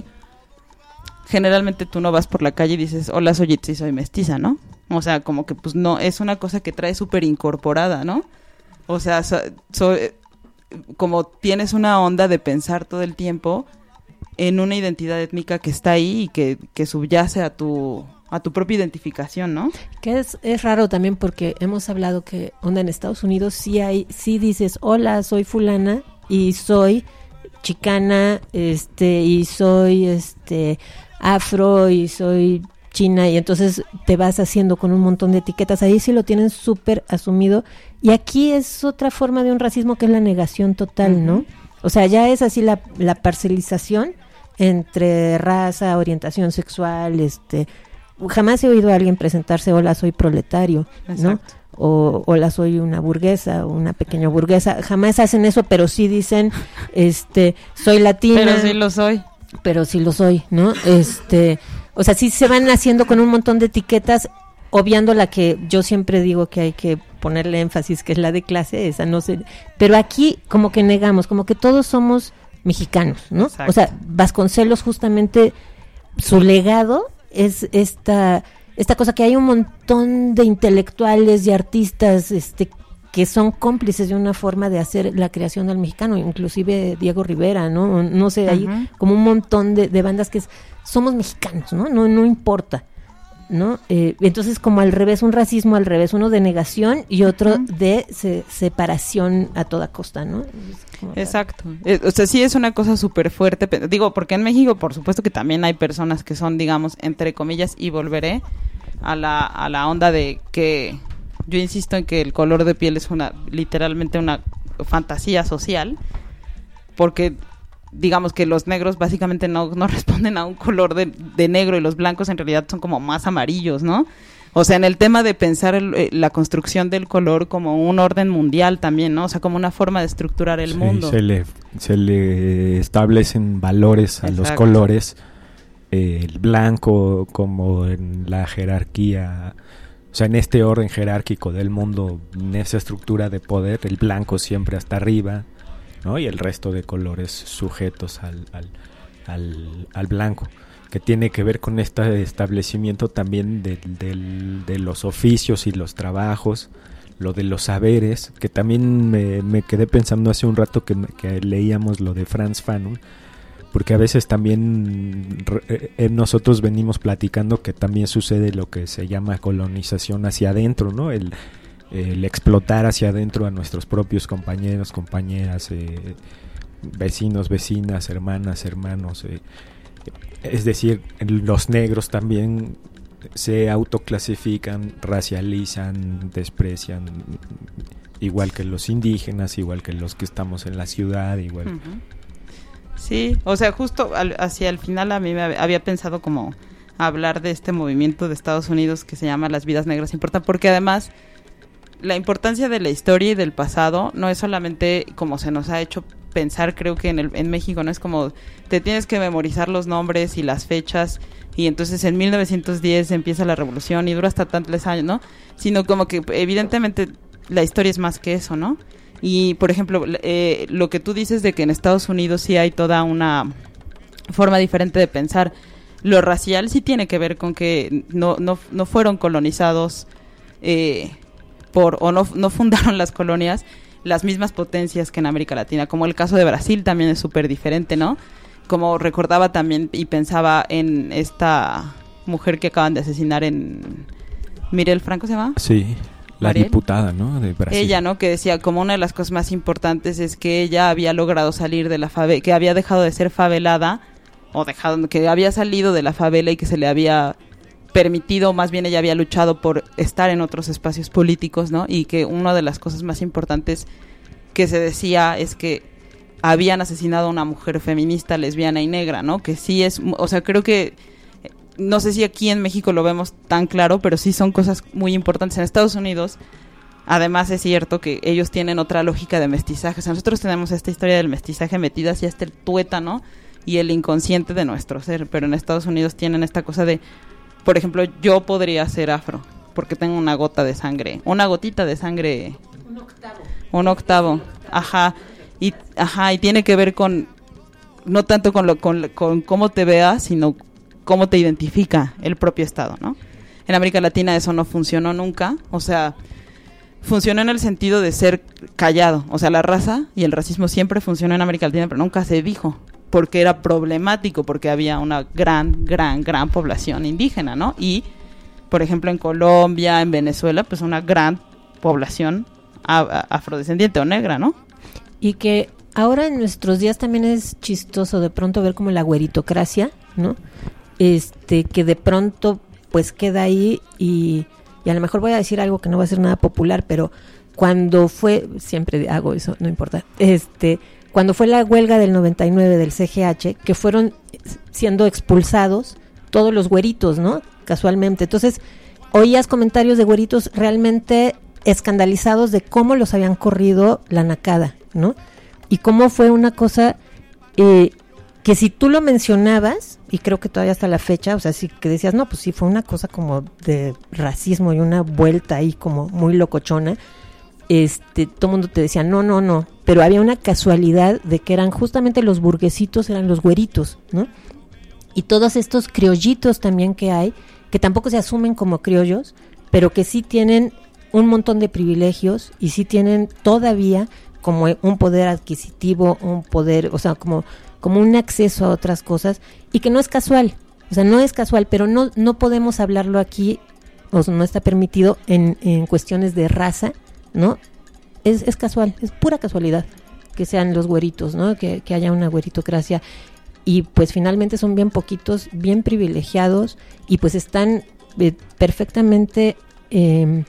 generalmente tú no vas por la calle y dices, hola, soy Itzi, soy mestiza, ¿no? O sea, como que pues no, es una cosa que trae súper incorporada, ¿no? O sea, so, so, como tienes una onda de pensar todo el tiempo en una identidad étnica que está ahí y que, que subyace a tu a tu propia identificación, ¿no? Que es, es raro también porque hemos hablado que onda en Estados Unidos sí hay, sí dices, hola, soy fulana y soy chicana, este, y soy este afro y soy china, y entonces te vas haciendo con un montón de etiquetas. Ahí sí lo tienen súper asumido, y aquí es otra forma de un racismo que es la negación total, uh-huh. ¿no? O sea, ya es así la, la parcelización entre raza, orientación sexual, este, jamás he oído a alguien presentarse, hola, soy proletario, ¿no? Exacto. O hola, soy una burguesa o una pequeña burguesa, jamás hacen eso, pero sí dicen, este, soy latina. Pero sí lo soy. Pero sí lo soy, ¿no? Este, o sea, sí se van haciendo con un montón de etiquetas, obviando la que yo siempre digo que hay que ponerle énfasis, que es la de clase, esa no sé, pero aquí como que negamos, como que todos somos mexicanos, ¿no? Exacto. O sea, Vasconcelos justamente, su legado es esta esta cosa que hay un montón de intelectuales y artistas este que son cómplices de una forma de hacer la creación del mexicano, inclusive Diego Rivera, ¿no? No sé, hay uh-huh. como un montón de, de bandas que es, somos mexicanos, ¿no? No no importa, ¿no? Eh, entonces como al revés, un racismo al revés, uno de negación y otro uh-huh. de se, separación a toda costa, ¿no? Exacto. Eh, o sea, sí es una cosa súper fuerte, pero, digo, porque en México por supuesto que también hay personas que son, digamos, entre comillas, y volveré a la, a la onda de que yo insisto en que el color de piel es una, literalmente una fantasía social, porque digamos que los negros básicamente no, no responden a un color de, de negro, y los blancos en realidad son como más amarillos, ¿no? O sea, en el tema de pensar el, eh, la construcción del color como un orden mundial también, ¿no? O sea, como una forma de estructurar el sí, mundo. Se le, se le establecen valores a Exacto. los colores eh, el blanco como en la jerarquía, o sea, en este orden jerárquico del mundo, en esa estructura de poder, el blanco siempre hasta arriba, ¿no? Y el resto de colores sujetos al, al, al, al blanco, que tiene que ver con este establecimiento también de, de, de los oficios y los trabajos, lo de los saberes, que también me, me quedé pensando hace un rato que, que leíamos lo de Frantz Fanon, porque a veces también eh, nosotros venimos platicando que también sucede lo que se llama colonización hacia adentro, ¿no? El, el explotar hacia adentro a nuestros propios compañeros, compañeras, eh, vecinos, vecinas, hermanas, hermanos, eh, es decir, los negros también se autoclasifican, racializan, desprecian, igual que los indígenas, igual que los que estamos en la ciudad, igual. Uh-huh. Sí, o sea, justo al, hacia el final a mí me había pensado como hablar de este movimiento de Estados Unidos que se llama Las Vidas Negras Importan, porque además la importancia de la historia y del pasado no es solamente como se nos ha hecho pensar, creo que en, el, en México, no es como te tienes que memorizar los nombres y las fechas y entonces en mil novecientos diez empieza la revolución y dura hasta tantos años, ¿no? Sino como que evidentemente la historia es más que eso, ¿no? Y por ejemplo, eh, lo que tú dices de que en Estados Unidos sí hay toda una forma diferente de pensar, lo racial sí tiene que ver con que no, no, no fueron colonizados eh, por o no, no fundaron las colonias las mismas potencias que en América Latina, como el caso de Brasil también es súper diferente, ¿no? Como recordaba también y pensaba en esta mujer que acaban de asesinar en Mirel Franco, ¿se llama? Sí, la Mariel, diputada, ¿no? De Brasil. Ella, ¿no? Que decía como una de las cosas más importantes es que ella había logrado salir de la favela, que había dejado de ser favelada o dejado que había salido de la favela y que se le había permitido, más bien ella había luchado por estar en otros espacios políticos, ¿no? Y que una de las cosas más importantes que se decía es que habían asesinado a una mujer feminista, lesbiana y negra, ¿no? Que sí es, o sea, creo que no sé si aquí en México lo vemos tan claro, pero sí son cosas muy importantes. En Estados Unidos, además es cierto que ellos tienen otra lógica de mestizaje. O sea, nosotros tenemos esta historia del mestizaje metida hacia este el tuétano y el inconsciente de nuestro ser, pero en Estados Unidos tienen esta cosa de, por ejemplo, yo podría ser afro, porque tengo una gota de sangre, una gotita de sangre. Un octavo. Un octavo, ajá. Y, ajá, y tiene que ver con, no tanto con, lo, con, con cómo te veas, sino cómo te identifica el propio Estado, ¿no? En América Latina eso no funcionó nunca, o sea, funcionó en el sentido de ser callado, o sea, la raza y el racismo siempre funcionó en América Latina, pero nunca se dijo, porque era problemático, porque había una gran, gran, gran población indígena, ¿no? Y, por ejemplo, en Colombia, en Venezuela, pues una gran población a, a, afrodescendiente o negra, ¿no? Y que ahora en nuestros días también es chistoso de pronto ver como la güeritocracia, ¿no? Este, que de pronto pues queda ahí y, y a lo mejor voy a decir algo que no va a ser nada popular, pero cuando fue, siempre hago eso, no importa, este, cuando fue la huelga del noventa y nueve del C G H, que fueron siendo expulsados todos los güeritos, ¿no? Casualmente. Entonces, oías comentarios de güeritos realmente escandalizados de cómo los habían corrido la nacada, ¿no? Y cómo fue una cosa eh, que si tú lo mencionabas, y creo que todavía hasta la fecha, o sea, sí que decías, no, pues sí, fue una cosa como de racismo y una vuelta ahí como muy locochona, este, todo el mundo te decía, no, no, no, pero había una casualidad de que eran justamente los burguesitos, eran los güeritos, ¿no? Y todos estos criollitos también que hay, que tampoco se asumen como criollos, pero que sí tienen un montón de privilegios y sí tienen todavía como un poder adquisitivo, un poder, o sea, como, como un acceso a otras cosas, y que no es casual, o sea, no es casual, pero no, no podemos hablarlo aquí, o sea, no está permitido en, en cuestiones de raza, ¿no? Es, es casual, es pura casualidad que sean los güeritos, ¿no? Que, que haya una güeritocracia, y pues finalmente son bien poquitos, bien privilegiados, y pues están eh, perfectamente eh,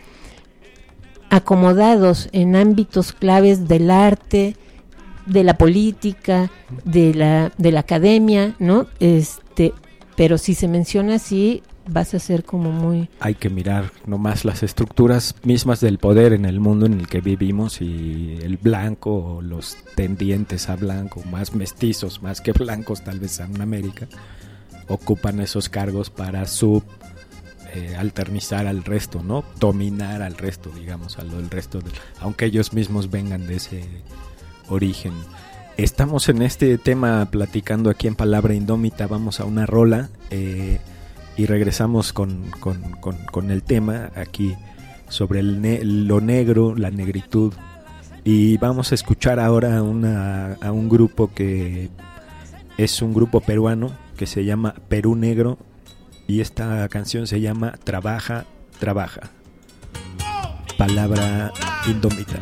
acomodados en ámbitos claves del arte, de la política, de la de la academia, ¿no? Este, pero si se menciona así, vas a ser como muy... Hay que mirar nomás las estructuras mismas del poder en el mundo en el que vivimos, y el blanco o los tendientes a blanco, más mestizos, más que blancos tal vez en América, ocupan esos cargos para sub eh, alternizar al resto, ¿no? Dominar al resto, digamos, al el resto, de, aunque ellos mismos vengan de ese origen. Estamos en este tema platicando aquí en Palabra Indómita. Vamos a una rola eh, y regresamos con, con, con, con el tema aquí sobre el ne- lo negro, la negritud. Y vamos a escuchar ahora una, a un grupo que es un grupo peruano que se llama Perú Negro, y esta canción se llama Trabaja, Trabaja. Palabra Indómita.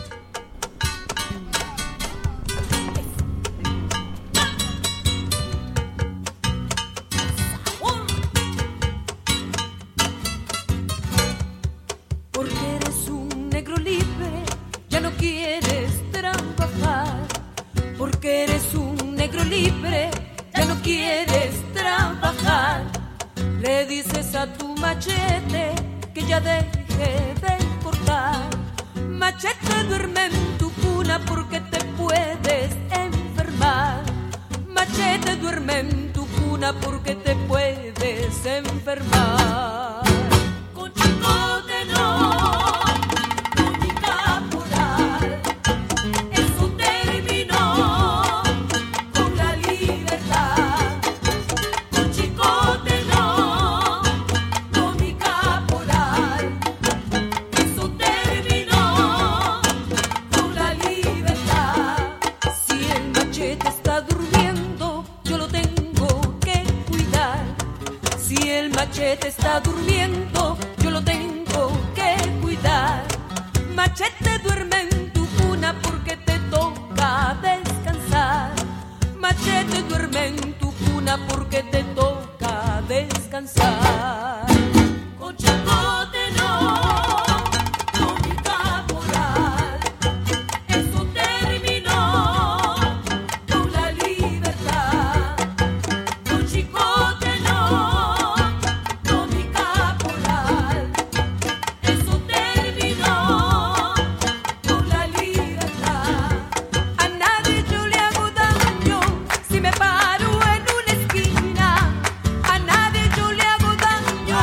Porque eres un negro libre, ya no quieres trabajar. Le dices a tu machete que ya deje de cortar. Machete, duerme en tu cuna porque te puedes enfermar. Machete, duerme en tu cuna porque te puedes enfermar. Con chicote no. Machete está durmiendo, yo lo tengo que cuidar. Machete, duerme en tu cuna porque te toca descansar. Machete, duerme en tu cuna porque te toca descansar. Con chicote no. Me paro en una esquina, a nadie yo le hago daño.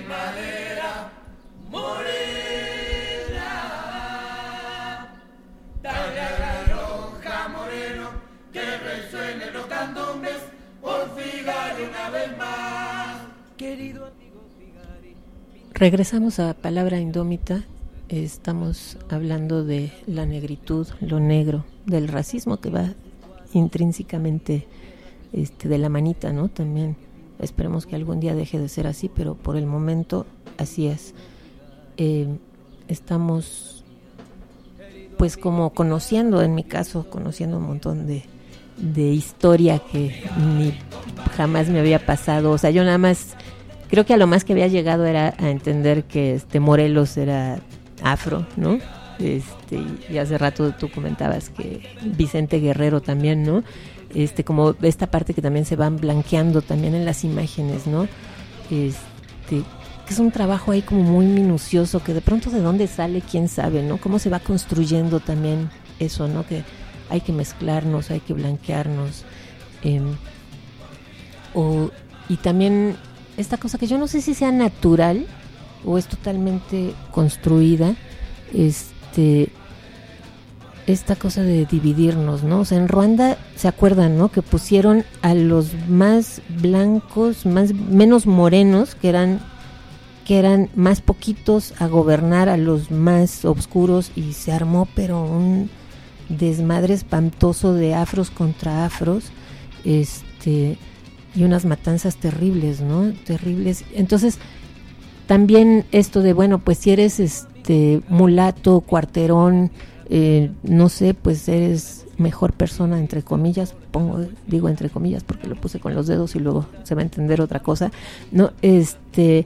madera morena. Dale a la lonja moreno que resuenen los candombes por Figari una vez más. Querido amigo Figari. Regresamos a Palabra Indómita. Estamos hablando de la negritud, lo negro, del racismo que va intrínsecamente este, de la manita, ¿no? También esperemos que algún día deje de ser así, pero por el momento así es. Eh, estamos pues como conociendo, en mi caso, conociendo un montón de, de historia que ni jamás me había pasado. O sea, yo nada más, creo que a lo más que había llegado era a entender que este Morelos era afro, ¿no? Este, y hace rato tú comentabas que Vicente Guerrero también, ¿no? Este, como esta parte que también se van blanqueando también en las imágenes, ¿no? Este, que es un trabajo ahí como muy minucioso, que de pronto de dónde sale, quién sabe, ¿no? Cómo se va construyendo también eso, ¿no? Que hay que mezclarnos, hay que blanquearnos. Eh, o, y también esta cosa que yo no sé si sea natural o es totalmente construida, este, esta cosa de dividirnos, ¿no? O sea, en Ruanda, ¿se acuerdan, no? Que pusieron a los más blancos, más menos morenos, que eran que eran más poquitos, a gobernar a los más oscuros, y se armó pero un desmadre espantoso de afros contra afros, este, y unas matanzas terribles, ¿no? Terribles. Entonces, también esto de, bueno, pues si eres este mulato, cuarterón, eh, no sé, pues eres mejor persona, entre comillas, pongo, digo entre comillas porque lo puse con los dedos y luego se va a entender otra cosa, ¿no? Este,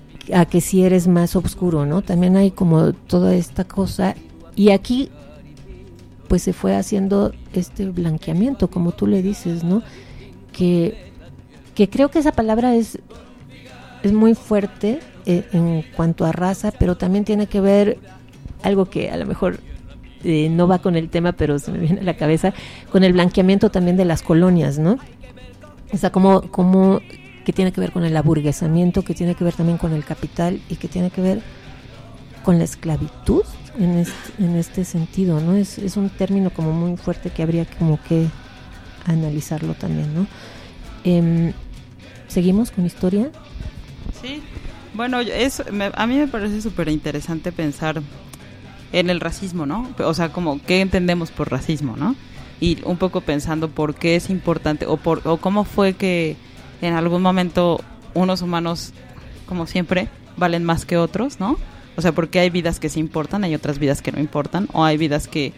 a que si eres más oscuro, ¿no? También hay como toda esta cosa, y aquí pues se fue haciendo este blanqueamiento, como tú le dices, ¿no? Que, que creo que esa palabra es, es muy fuerte eh, en cuanto a raza, pero también tiene que ver algo que a lo mejor eh, no va con el tema, pero se me viene a la cabeza, con el blanqueamiento también de las colonias, ¿no? O sea, como, como que tiene que ver con el aburguesamiento, que tiene que ver también con el capital y que tiene que ver con la esclavitud en este, en este sentido, ¿no? Es, es un término como muy fuerte que habría como que analizarlo también, ¿no? Eh, ¿Seguimos con historia? Sí, bueno, es, me, a mí me parece súper interesante pensar en el racismo, ¿no? O sea, como qué entendemos por racismo, ¿no? Y un poco pensando por qué es importante o, por, o cómo fue que en algún momento unos humanos, como siempre, valen más que otros, ¿no? O sea, porque hay vidas que sí importan, hay otras vidas que no importan, o hay vidas que,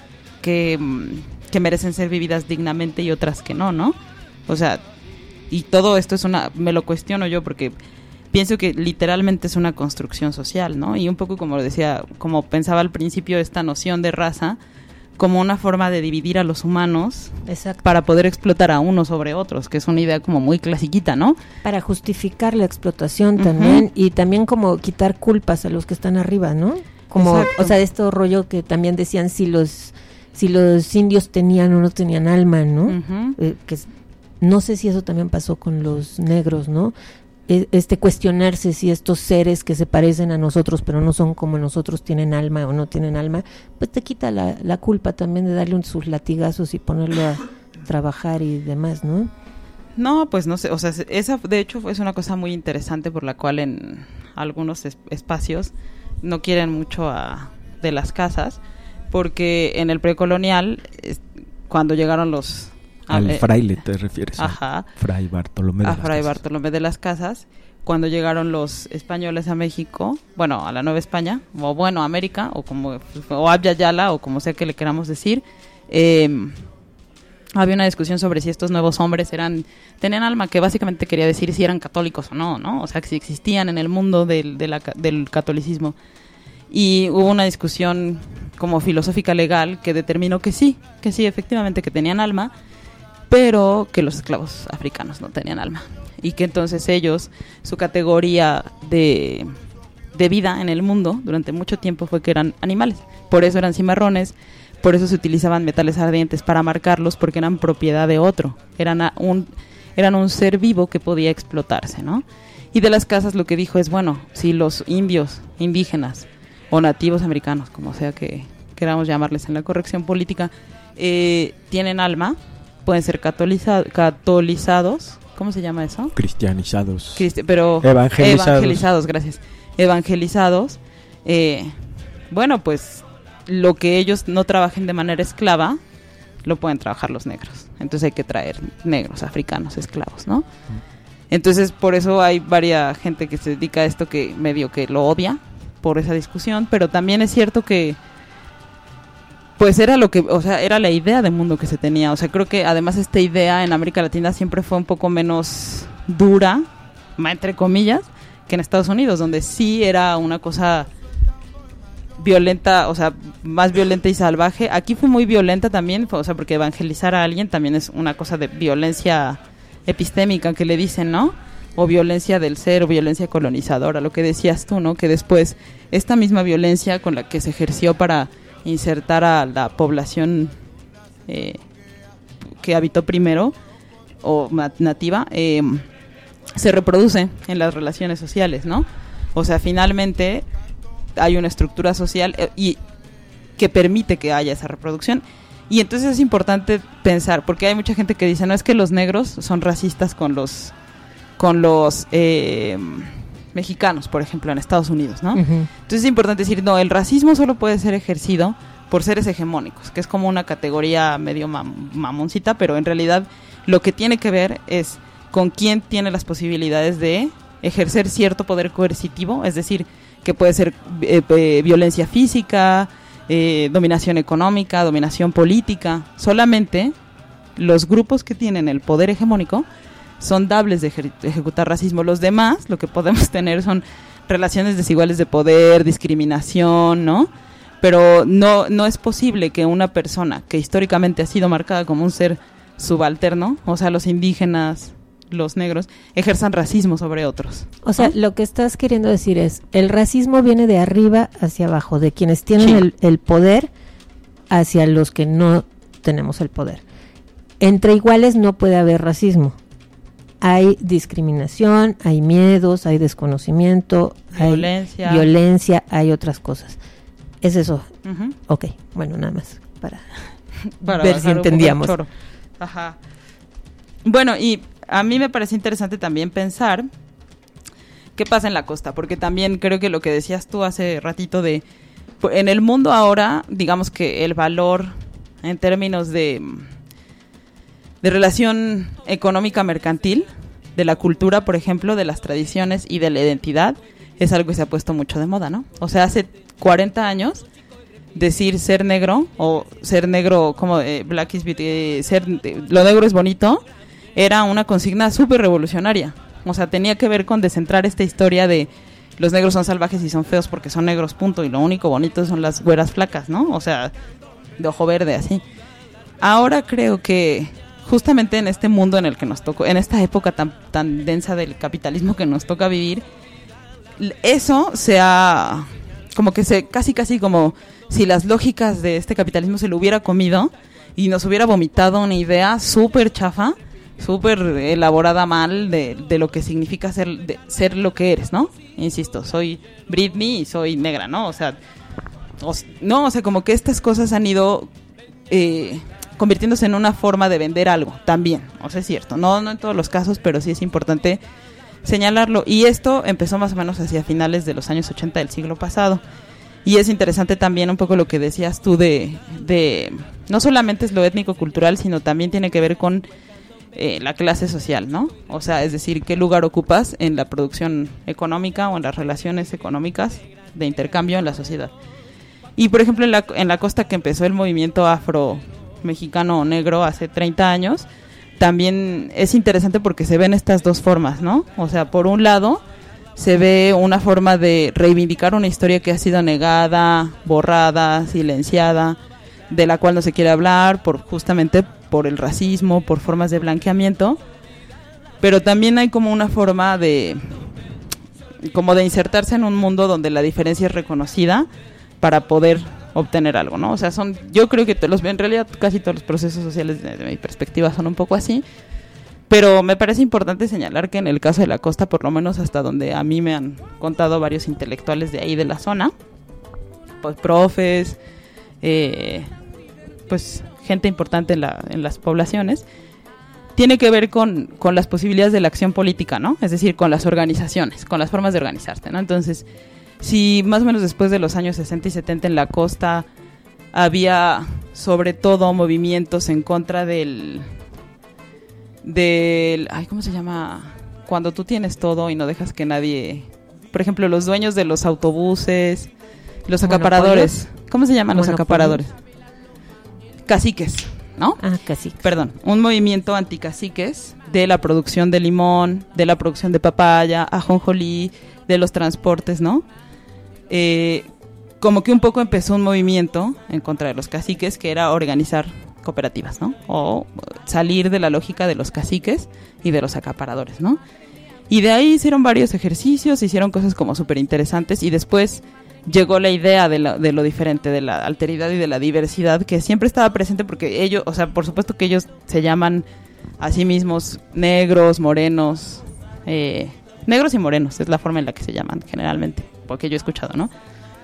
que, que merecen ser vividas dignamente y otras que no, ¿no? O sea, y todo esto es una, me lo cuestiono yo porque pienso que literalmente es una construcción social, ¿no? Y un poco como decía, como pensaba al principio, esta noción de raza como una forma de dividir a los humanos. Exacto. Para poder explotar a unos sobre otros, que es una idea como muy clasiquita, ¿no? Para justificar la explotación también, uh-huh. Y también como quitar culpas a los que están arriba, ¿no? Como, exacto. O sea, esto rollo que también decían si los si los indios tenían o no tenían alma, ¿no? Uh-huh. Eh, que no sé si eso también pasó con los negros, ¿no? Este cuestionarse si estos seres que se parecen a nosotros pero no son como nosotros tienen alma o no tienen alma, pues te quita la, la culpa también de darle un, sus latigazos y ponerlo a trabajar y demás, ¿no? No, pues no sé, o sea, esa de hecho es una cosa muy interesante por la cual en algunos es, espacios no quieren mucho a, de las casas, porque en el precolonial, es, cuando llegaron los... Al eh, fraile te refieres. Ajá. Fray Bartolomé de a las Fray Casas. Bartolomé de las Casas, cuando llegaron los españoles a México, bueno, a la Nueva España, o bueno, a América, o como o Abya Yala, o como sea que le queramos decir, eh, había una discusión sobre si estos nuevos hombres eran tenían alma, que básicamente quería decir si eran católicos o no, ¿no? O sea, que si existían en el mundo del, de la, del catolicismo. Y hubo una discusión como filosófica legal que determinó que sí, que sí, efectivamente, que tenían alma, pero que los esclavos africanos no tenían alma. Y que entonces ellos, su categoría de, de vida en el mundo durante mucho tiempo fue que eran animales. Por eso eran cimarrones, por eso se utilizaban metales ardientes para marcarlos, porque eran propiedad de otro. Eran a un, eran un ser vivo que podía explotarse, ¿no? Y de las casas lo que dijo es, bueno, si los indios, indígenas o nativos americanos, como sea que queramos llamarles en la corrección política, eh, tienen alma, pueden ser catoliza- catolizados, ¿cómo se llama eso? Cristianizados. Cristi- pero evangelizados. evangelizados, gracias. Evangelizados, eh, bueno, pues lo que ellos no trabajen de manera esclava, lo pueden trabajar los negros. Entonces hay que traer negros, africanos, esclavos, ¿no? Entonces por eso hay varias gente que se dedica a esto que medio que lo odia por esa discusión, pero también es cierto que pues era lo que, o sea, era la idea de mundo que se tenía. O sea, creo que además esta idea en América Latina siempre fue un poco menos dura, entre comillas, que en Estados Unidos, donde sí era una cosa violenta, o sea, más violenta y salvaje. Aquí fue muy violenta también, o sea, porque evangelizar a alguien también es una cosa de violencia epistémica que le dicen, ¿no? O violencia del ser, o violencia colonizadora, lo que decías tú, ¿no? Que después esta misma violencia con la que se ejerció para insertar a la población eh, que habitó primero, o nativa, eh, se reproduce en las relaciones sociales, ¿no? O sea, finalmente hay una estructura social eh, y que permite que haya esa reproducción. Y entonces es importante pensar, porque hay mucha gente que dice, no, es que los negros son racistas con los con los eh, mexicanos, por ejemplo, en Estados Unidos, ¿no? Uh-huh. Entonces es importante decir, no, el racismo solo puede ser ejercido por seres hegemónicos, que es como una categoría medio mam- mamoncita, pero en realidad lo que tiene que ver es con quién tiene las posibilidades de ejercer cierto poder coercitivo, es decir, que puede ser eh, eh, violencia física, eh, dominación económica, dominación política. Solamente los grupos que tienen el poder hegemónico son dables de ejer- ejecutar racismo. Los demás, lo que podemos tener son relaciones desiguales de poder, discriminación, ¿no? Pero no, no es posible que una persona que históricamente ha sido marcada como un ser subalterno, o sea, los indígenas, los negros, ejerzan racismo sobre otros. O sea, ¿no? Lo que estás queriendo decir es, el racismo viene de arriba hacia abajo, de quienes tienen sí. el, el poder hacia los que no tenemos el poder. Entre iguales no puede haber racismo. Hay discriminación, hay miedos, hay desconocimiento, violencia. hay violencia, hay otras cosas. ¿Es eso? Uh-huh. Ok, bueno, nada más para, para ver si entendíamos. Ajá. Bueno, y a mí me parece interesante también pensar qué pasa en la costa, porque también creo que lo que decías tú hace ratito de, en el mundo ahora, digamos que el valor en términos de, de relación económica mercantil, de la cultura, por ejemplo, de las tradiciones y de la identidad, es algo que se ha puesto mucho de moda, ¿no? O sea, hace cuarenta años decir ser negro o ser negro como eh, black is beauty, eh, ser eh, lo negro es bonito, era una consigna súper revolucionaria. O sea, tenía que ver con descentrar esta historia de los negros son salvajes y son feos porque son negros, punto, y lo único bonito son las güeras flacas, ¿no? O sea, de ojo verde, así. Ahora creo que justamente en este mundo en el que nos tocó, en esta época tan, tan densa del capitalismo que nos toca vivir, eso se ha, como que se, casi casi como si las lógicas de este capitalismo se lo hubiera comido y nos hubiera vomitado una idea súper chafa, súper elaborada mal de, de lo que significa ser, de, ser lo que eres, ¿no? Insisto, soy Britney y soy negra, ¿no? O sea, o, no, o sea, como que estas cosas han ido eh, convirtiéndose en una forma de vender algo, también, o sea, es cierto, no, no en todos los casos, pero sí es importante señalarlo. Y esto empezó más o menos hacia finales de los años ochenta del siglo pasado. Y es interesante también un poco lo que decías tú de, de no solamente es lo étnico-cultural, sino también tiene que ver con eh, la clase social, ¿no? O sea, es decir, qué lugar ocupas en la producción económica o en las relaciones económicas de intercambio en la sociedad. Y, por ejemplo, en la, en la costa que empezó el movimiento afro-mexicano o negro hace treinta años, también es interesante porque se ven estas dos formas, ¿no? O sea, por un lado se ve una forma de reivindicar una historia que ha sido negada, borrada, silenciada, de la cual no se quiere hablar por justamente por el racismo, por formas de blanqueamiento, pero también hay como una forma de como de insertarse en un mundo donde la diferencia es reconocida para poder obtener algo, ¿no? O sea, son, yo creo que los, en realidad casi todos los procesos sociales desde mi perspectiva son un poco así, Pero me parece importante señalar que en el caso de la costa, por lo menos hasta donde a mí me han contado varios intelectuales de ahí de la zona, pues profes, eh, pues gente importante en, la, en las poblaciones, tiene que ver con, con las posibilidades de la acción política, ¿no? Es decir, con las organizaciones, con las formas de organizarte, ¿no? Entonces, si más o menos después de los años sesenta y setenta en la costa había sobre todo movimientos en contra del... del ay, ¿cómo se llama? Cuando tú tienes todo y no dejas que nadie... Por ejemplo, los dueños de los autobuses, los acaparadores. ¿Cómo se llaman los acaparadores? Caciques, ¿no? Ah, caciques. Perdón, un movimiento anticaciques de la producción de limón, de la producción de papaya, ajonjolí, de los transportes, ¿no? Eh, como que un poco empezó un movimiento en contra de los caciques que era organizar cooperativas, ¿no? O salir de la lógica de los caciques y de los acaparadores, ¿no? Y de ahí hicieron varios ejercicios, hicieron cosas como súper interesantes y después llegó la idea de, la, de lo diferente, de la alteridad y de la diversidad que siempre estaba presente porque ellos, o sea, por supuesto que ellos se llaman a sí mismos negros, morenos, eh, negros y morenos, es la forma en la que se llaman generalmente, porque yo he escuchado, ¿no?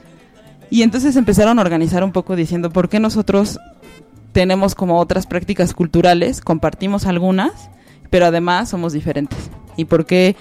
Y entonces empezaron a organizar un poco diciendo, ¿por qué nosotros tenemos como otras prácticas culturales, compartimos algunas, pero además somos diferentes? ¿Y por qué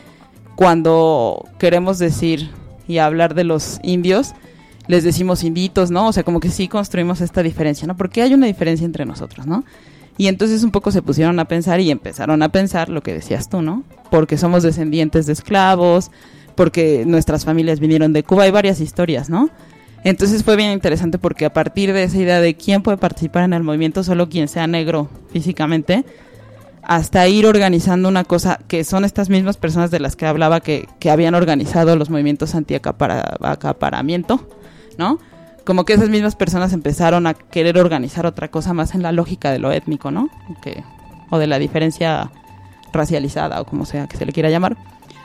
cuando queremos decir y hablar de los indios, les decimos inditos, ¿no? O sea, como que sí construimos esta diferencia, ¿no? ¿Por qué hay una diferencia entre nosotros, ¿no? Y entonces un poco se pusieron a pensar y empezaron a pensar lo que decías tú, ¿no? Porque somos descendientes de esclavos, porque nuestras familias vinieron de Cuba, hay varias historias, ¿no? Entonces fue bien interesante porque a partir de esa idea de quién puede participar en el movimiento, solo quien sea negro físicamente, hasta ir organizando una cosa que son estas mismas personas de las que hablaba que, que habían organizado los movimientos anti-acaparamiento, ¿no? Como que esas mismas personas empezaron a querer organizar otra cosa más en la lógica de lo étnico, ¿no? Que, o de la diferencia racializada o como sea que se le quiera llamar.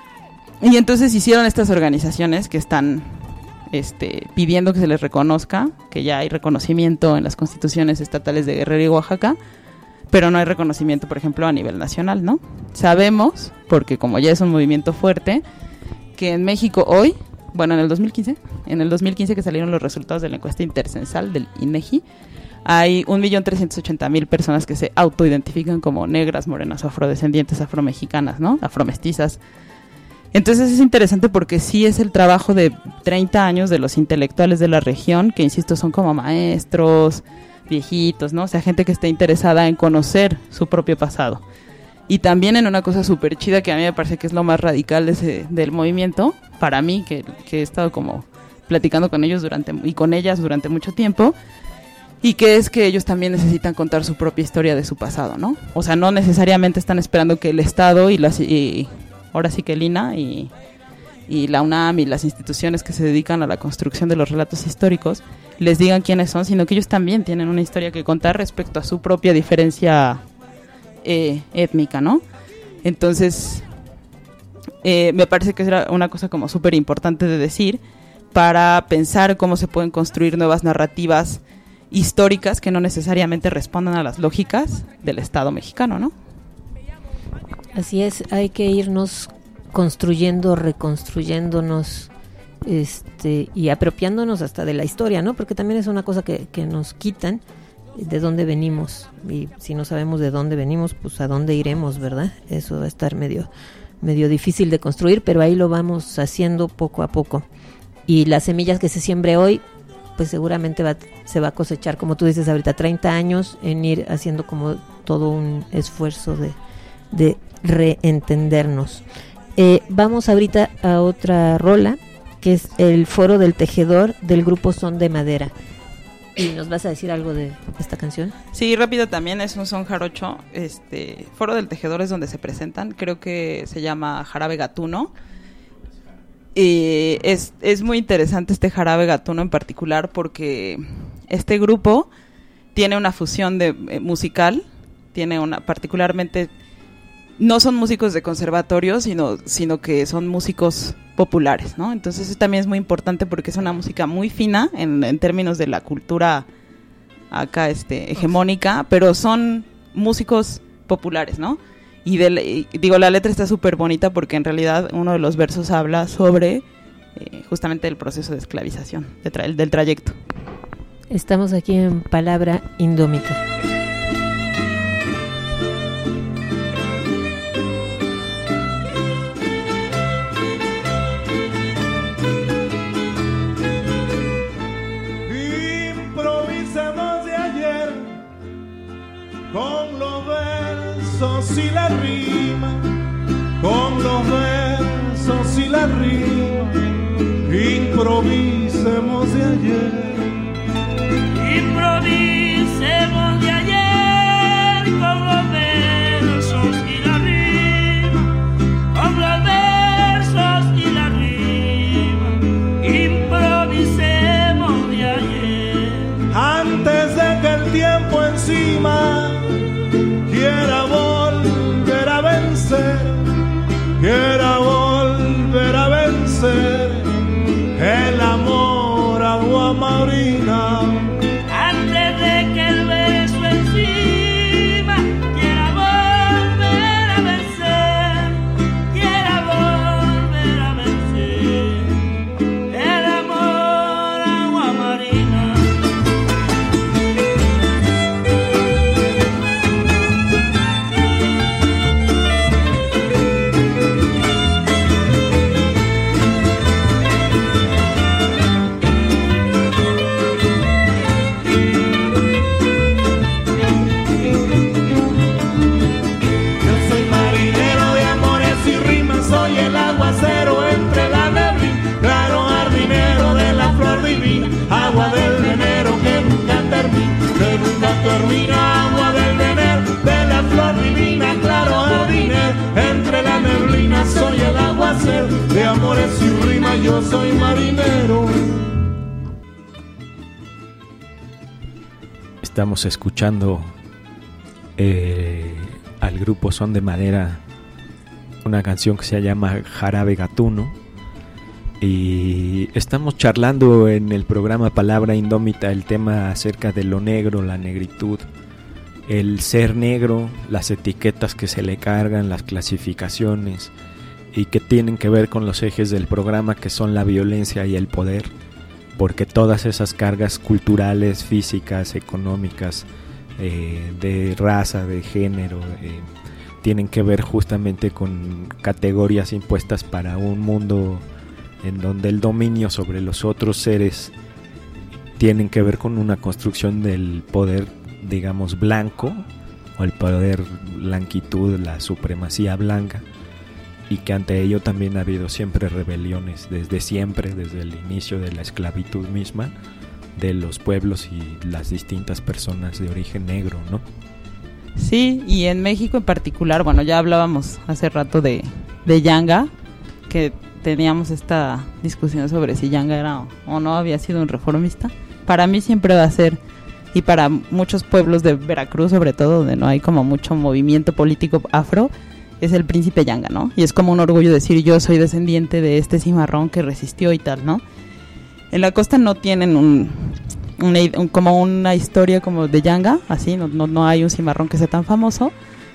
Y entonces hicieron estas organizaciones que están este, pidiendo que se les reconozca, que ya hay reconocimiento en las constituciones estatales de Guerrero y Oaxaca, pero no hay reconocimiento, por ejemplo, a nivel nacional, ¿no? Sabemos, porque como ya es un movimiento fuerte, que en México hoy, bueno, en el dos mil quince, en el dos mil quince que salieron los resultados de la encuesta intercensal del INEGI, hay un millón trescientos ochenta mil personas que se autoidentifican como negras, morenas, afrodescendientes, afromexicanas, ¿no? Afromestizas. Entonces es interesante porque sí es el trabajo de treinta años de los intelectuales de la región, que insisto, son como maestros, viejitos, ¿no? O sea, gente que esté interesada en conocer su propio pasado. Y también en una cosa súper chida que a mí me parece que es lo más radical de ese, del movimiento, para mí, que, que he estado como platicando con ellos durante y con ellas durante mucho tiempo, y que es que ellos también necesitan contar su propia historia de su pasado, ¿no? O sea, no necesariamente están esperando que el Estado y las... Y, ahora sí que el I N A y, y la UNAM y las instituciones que se dedican a la construcción de los relatos históricos les digan quiénes son, sino que ellos también tienen una historia que contar respecto a su propia diferencia eh, étnica, ¿no? Entonces, eh, me parece que es una cosa como súper importante de decir para pensar cómo se pueden construir nuevas narrativas históricas que no necesariamente respondan a las lógicas del Estado mexicano, ¿no? Así es, hay que irnos construyendo, reconstruyéndonos, este, y apropiándonos hasta de la historia, ¿no? Porque también es una cosa que, que nos quitan de dónde venimos, y si no sabemos de dónde venimos, pues a dónde iremos, ¿verdad? Eso va a estar medio, medio difícil de construir, pero ahí lo vamos haciendo poco a poco. Y las semillas que se siembre hoy, pues seguramente va, se va a cosechar, como tú dices ahorita, treinta años en ir haciendo como todo un esfuerzo de, de reentendernos. Eh, vamos ahorita a otra rola, que es el Foro del Tejedor del grupo Son de Madera. ¿Y nos vas a decir algo de esta canción? Sí, rápido también, es un son jarocho. Este, Foro del Tejedor es donde se presentan, creo que se llama Jarabe Gatuno. Y es, es muy interesante este Jarabe Gatuno en particular porque este grupo tiene una fusión de eh, musical, tiene una particularmente... No son músicos de conservatorio, sino, sino que son músicos populares, ¿no? Entonces eso también es muy importante porque es una música muy fina en, en términos de la cultura acá este, hegemónica, pero son músicos populares, ¿no? Y, de, y digo, la letra está súper bonita porque en realidad uno de los versos habla sobre eh, justamente el proceso de esclavización, de tra- del trayecto. Estamos aquí en Palabra Indómita. Improvisemos de ayer con los versos y la rima, con los versos y la rima. Improvisemos de ayer. Improvisemos de ayer con los versos y la rima, con los versos y la rima. Improvisemos de ayer. Antes de que el tiempo encima quiera volver a vencer, quiera volver a vencer el amor agua marina. Antes de que el beso encima quiera volver a vencer, quiera volver a vencer el amor agua marina. Soy el aguacero entre la neblina, claro jardinero de la flor divina, agua del venero que nunca termina, que nunca termina, agua del venero de la flor divina, claro jardinero entre la neblina. Soy el aguacero de amores y rima, yo soy marinero. Estamos escuchando eh, al grupo Son de Madera, una canción que se llama Jarabe Gatuno, y estamos charlando en el programa Palabra Indómita el tema acerca de lo negro, la negritud, el ser negro, las etiquetas que se le cargan, las clasificaciones, y que tienen que ver con los ejes del programa, que son la violencia y el poder, porque todas esas cargas culturales, físicas, económicas, eh, de raza, de género, eh, tienen que ver justamente con categorías impuestas para un mundo en donde el dominio sobre los otros seres tienen que ver con una construcción del poder, digamos, blanco, o el poder blanquitud, la supremacía blanca, y que ante ello también ha habido siempre rebeliones, desde siempre, desde el inicio de la esclavitud misma, de los pueblos y las distintas personas de origen negro, ¿no? Sí, y en México en particular, bueno, ya hablábamos hace rato de, de Yanga, que teníamos esta discusión sobre si Yanga era o, o no había sido un reformista. Para mí siempre va a ser, y para muchos pueblos de Veracruz sobre todo, donde no hay como mucho movimiento político afro, es el príncipe Yanga, ¿no? Y es como un orgullo decir, yo soy descendiente de este cimarrón que resistió y tal, ¿no? En la costa no tienen un... Una, un, como una historia como de Yanga, así, no, no, no hay un cimarrón que sea tan famoso,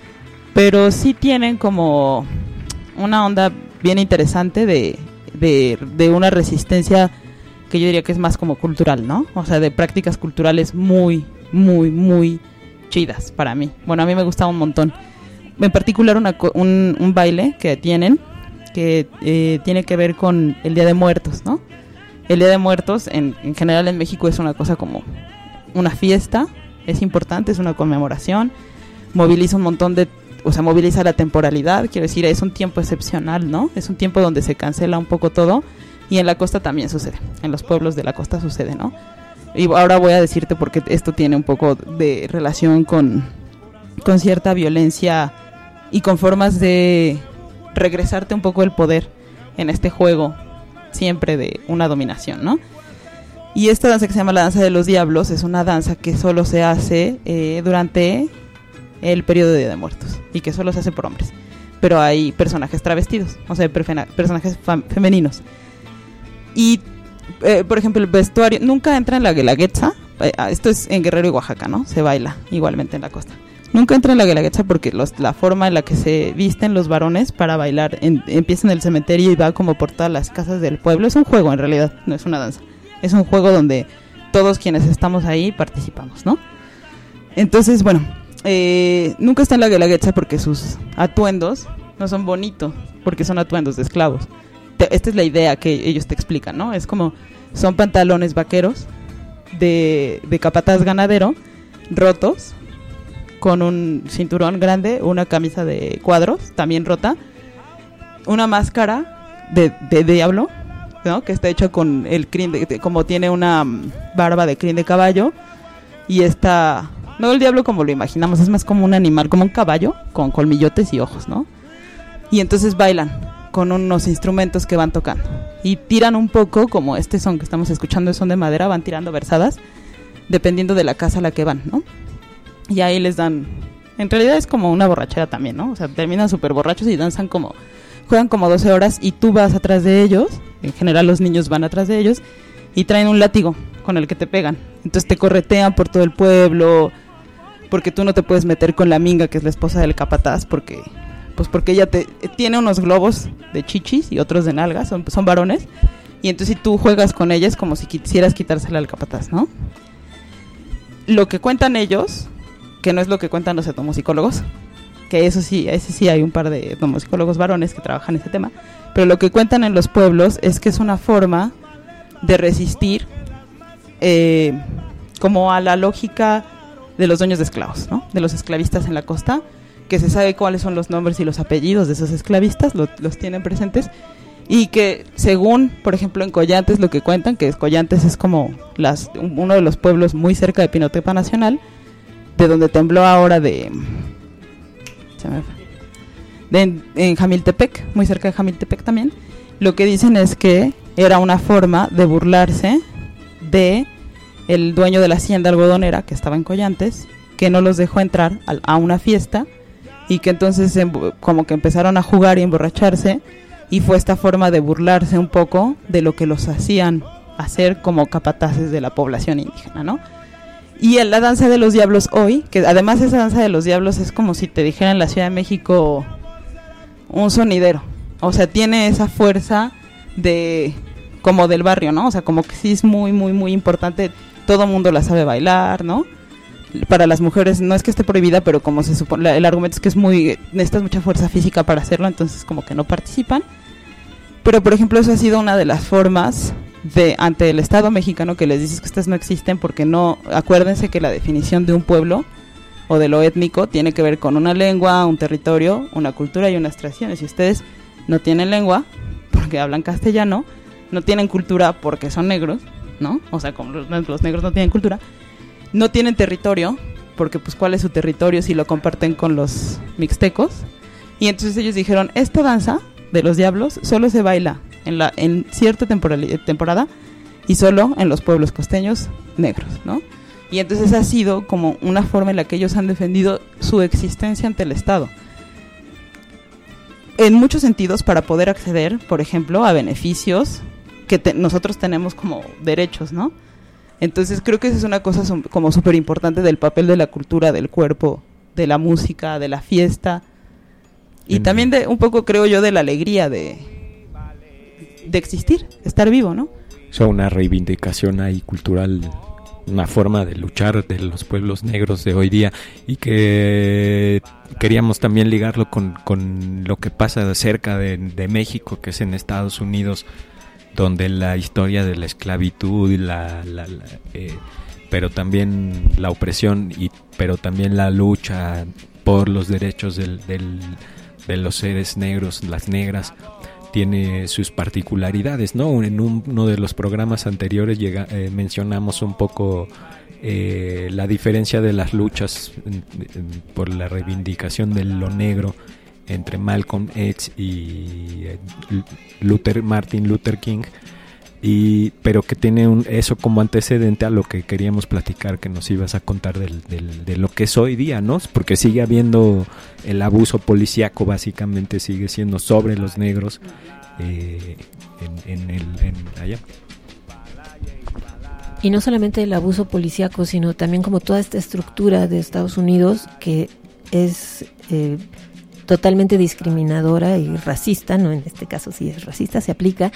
pero sí tienen como una onda bien interesante de, de, de una resistencia que yo diría que es más como cultural, ¿no? O sea, de prácticas culturales muy, muy, muy chidas para mí. Bueno, a mí me gustaba un montón. En particular una, un, un baile que tienen que eh, tiene que ver con el Día de Muertos, ¿no? El Día de Muertos, en, en general en México, es una cosa como una fiesta, es importante, es una conmemoración, moviliza un montón de, o sea, moviliza la temporalidad, quiero decir, es un tiempo excepcional, ¿no? Es un tiempo donde se cancela un poco todo, y en la costa también sucede, en los pueblos de la costa sucede, ¿no? Y ahora voy a decirte porque esto tiene un poco de relación con, con cierta violencia y con formas de regresarte un poco el poder en este juego siempre de una dominación, ¿no? Y esta danza que se llama la danza de los diablos es una danza que solo se hace eh, durante el periodo de Día de Muertos y que solo se hace por hombres, pero hay personajes travestidos, o sea, perfe- personajes fam- femeninos. Y eh, por ejemplo, el vestuario nunca entra en la guelaguetza, eh, esto es en Guerrero y Oaxaca, ¿no? Se baila igualmente en la costa, Nunca entra en la Guelaguetza porque los, la forma en la que se visten los varones para bailar en, empieza en el cementerio y va como por todas las casas del pueblo. Es un juego en realidad, no es una danza. Es un juego donde todos quienes estamos ahí participamos, ¿no? Entonces, bueno, eh, nunca está en la Guelaguetza porque sus atuendos no son bonitos, porque son atuendos de esclavos. Te, esta es la idea que ellos te explican, ¿no? Es como, son pantalones vaqueros de, de capataz ganadero, rotos, con un cinturón grande, una camisa de cuadros, también rota, una máscara de, de diablo, ¿no? Que está hecho con el crin, de, de, como tiene una barba de crin de caballo, y está, no el diablo como lo imaginamos, es más como un animal, como un caballo, con colmillotes y ojos, ¿no? Y entonces bailan con unos instrumentos que van tocando, y tiran un poco, como este son que estamos escuchando, es son de madera, van tirando versadas, dependiendo de la casa a la que van, ¿no? Y ahí les dan, en realidad es como una borrachera también, ¿no? O sea, terminan súper borrachos y danzan como, juegan como doce horas y tú vas atrás de ellos, en general los niños van atrás de ellos y traen un látigo con el que te pegan. Entonces te corretean por todo el pueblo, porque tú no te puedes meter con la minga, que es la esposa del capataz, porque pues porque ella te tiene unos globos de chichis y otros de nalgas, son, son varones, y entonces si tú juegas con ella es como si quisieras quitársela al capataz, ¿no? Lo que cuentan ellos, que no es lo que cuentan los etnomusicólogos, que eso sí, ese sí hay un par de etnomusicólogos varones que trabajan este tema, pero lo que cuentan en los pueblos es que es una forma de resistir eh, como a la lógica de los dueños de esclavos, ¿no? De los esclavistas en la costa, que se sabe cuáles son los nombres y los apellidos de esos esclavistas, lo, los tienen presentes, y que según, por ejemplo, en Collantes lo que cuentan, que Collantes es como las, uno de los pueblos muy cerca de Pinotepa Nacional, de donde tembló ahora de, se me fue, de en, en Jamiltepec, muy cerca de Jamiltepec también, lo que dicen es que era una forma de burlarse de el dueño de la hacienda algodonera que estaba en Collantes, que no los dejó entrar a, a una fiesta, y que entonces em, como que empezaron a jugar y emborracharse, y fue esta forma de burlarse un poco de lo que los hacían hacer como capataces de la población indígena, ¿no? Y en la danza de los diablos hoy, que además esa danza de los diablos es como si te dijera en la Ciudad de México un sonidero, o sea, tiene esa fuerza de como del barrio, ¿no? O sea, como que sí es muy, muy, muy importante, todo mundo la sabe bailar, ¿no? Para las mujeres no es que esté prohibida, pero como se supone, el argumento es que es muy, necesitas mucha fuerza física para hacerlo, entonces como que no participan. Pero por ejemplo eso ha sido una de las formas de ante el Estado mexicano que les dices que estas no existen porque no, acuérdense que la definición de un pueblo o de lo étnico tiene que ver con una lengua, un territorio, una cultura y unas tradiciones. Si ustedes no tienen lengua porque hablan castellano, no tienen cultura porque son negros, ¿no? O sea, como los, los negros no tienen cultura, no tienen territorio porque pues cuál es su territorio si lo comparten con los mixtecos. Y entonces ellos dijeron, esta danza de los diablos solo se baila en la en cierta temporada y solo en los pueblos costeños negros, ¿no? Y entonces ha sido como una forma en la que ellos han defendido su existencia ante el Estado. En muchos sentidos, para poder acceder, por ejemplo, a beneficios que te, nosotros tenemos como derechos, ¿no? Entonces creo que esa es una cosa som, como súper importante del papel de la cultura, del cuerpo, de la música, de la fiesta, y en también de un poco, creo yo, de la alegría de, de existir, estar vivo, ¿no? O sea, una reivindicación ahí cultural, una forma de luchar de los pueblos negros de hoy día, y que queríamos también ligarlo con, con lo que pasa cerca de, de México, que es en Estados Unidos, donde la historia de la esclavitud, la, la, la, eh, pero también la opresión, y pero también la lucha por los derechos del, del, de los seres negros, las negras, tiene sus particularidades, ¿no? En un, uno de los programas anteriores llega, eh, mencionamos un poco eh, la diferencia de las luchas en, en, por la reivindicación de lo negro entre Malcolm X y Luther, Martin Luther King, y pero que tiene un, eso como antecedente a lo que queríamos platicar, que nos ibas a contar del, del, de lo que es hoy día, ¿no? Porque sigue habiendo el abuso policíaco, básicamente sigue siendo sobre los negros eh, en, en el en allá. Y no solamente el abuso policíaco, sino también como toda esta estructura de Estados Unidos que es eh, totalmente discriminadora y racista, no, en este caso sí es racista, se aplica,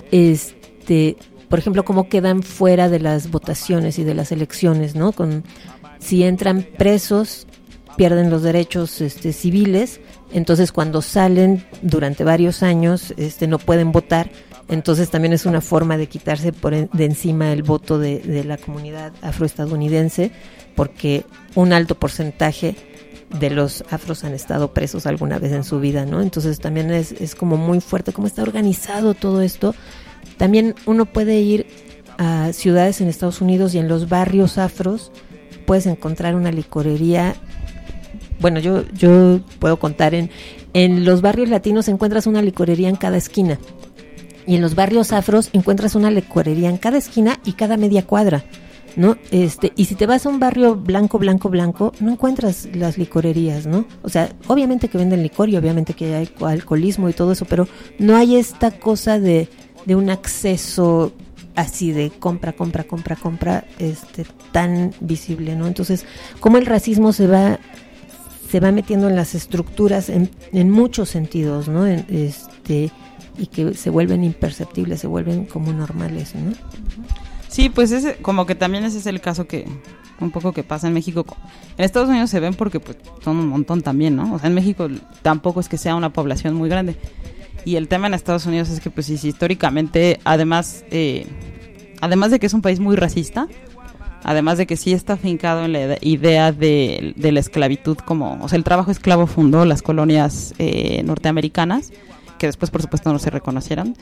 este, por ejemplo, cómo quedan fuera de las votaciones y de las elecciones, ¿no? Con, si entran presos, pierden los derechos este, civiles, entonces cuando salen durante varios años este, no pueden votar, entonces también es una forma de quitarse por en, de encima el voto de, de la comunidad afroestadounidense, porque un alto porcentaje de los afros han estado presos alguna vez en su vida, ¿no? Entonces también es, es como muy fuerte cómo está organizado todo esto. También uno puede ir a ciudades en Estados Unidos y en los barrios afros puedes encontrar una licorería. Bueno, yo yo puedo contar, en, en los barrios latinos encuentras una licorería en cada esquina. Y en los barrios afros encuentras una licorería en cada esquina y cada media cuadra, ¿no? Este, y si te vas a un barrio blanco, blanco, blanco, no encuentras las licorerías, ¿no? O sea, obviamente que venden licor y obviamente que hay alcoholismo y todo eso, pero no hay esta cosa de, de un acceso así de compra, compra, compra, compra, este, tan visible, ¿no? Entonces, cómo el racismo se va se va metiendo en las estructuras en, en muchos sentidos, ¿no? En, este, y que se vuelven imperceptibles, se vuelven como normales, ¿no? Sí, pues ese, como que también ese es el caso que un poco que pasa en México. En Estados Unidos se ven porque pues son un montón también, ¿no? O sea, en México tampoco es que sea una población muy grande. Y el tema en Estados Unidos es que pues sí, históricamente, además eh, además de que es un país muy racista, además de que sí está afincado en la idea de, de la esclavitud, como, o sea, el trabajo esclavo fundó las colonias eh, norteamericanas, que después por supuesto no se reconocieron,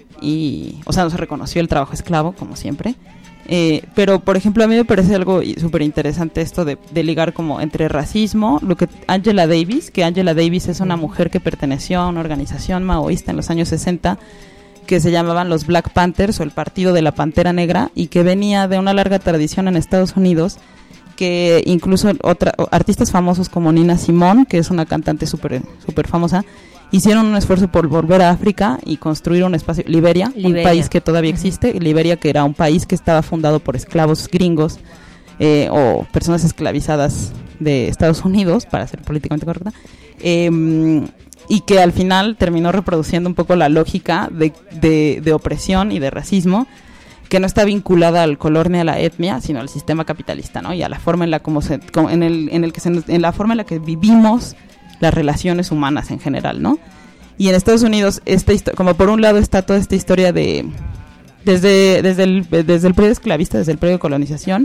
y, o sea, no se reconoció el trabajo esclavo, como siempre. Eh, pero, por ejemplo, a mí me parece algo súper interesante esto de, de ligar como entre racismo, lo que Angela Davis, que Angela Davis es una mujer que perteneció a una organización maoísta en los años sesenta, que se llamaban los Black Panthers o el Partido de la Pantera Negra, y que venía de una larga tradición en Estados Unidos, que incluso otra, artistas famosos como Nina Simone, que es una cantante súper super famosa, hicieron un esfuerzo por volver a África y construir un espacio, Liberia, Liberia. un país que todavía existe, Liberia, que era un país que estaba fundado por esclavos gringos eh, o personas esclavizadas de Estados Unidos, para ser políticamente correcta, eh, y que al final terminó reproduciendo un poco la lógica de, de, de opresión y de racismo, que no está vinculada al color ni a la etnia, sino al sistema capitalista, ¿no? Y a la forma en la como se, como en el en el que se, en la forma en la que vivimos las relaciones humanas en general, ¿no? Y en Estados Unidos, esta histo- como por un lado está toda esta historia de desde desde el desde el periodo esclavista, desde el periodo de colonización,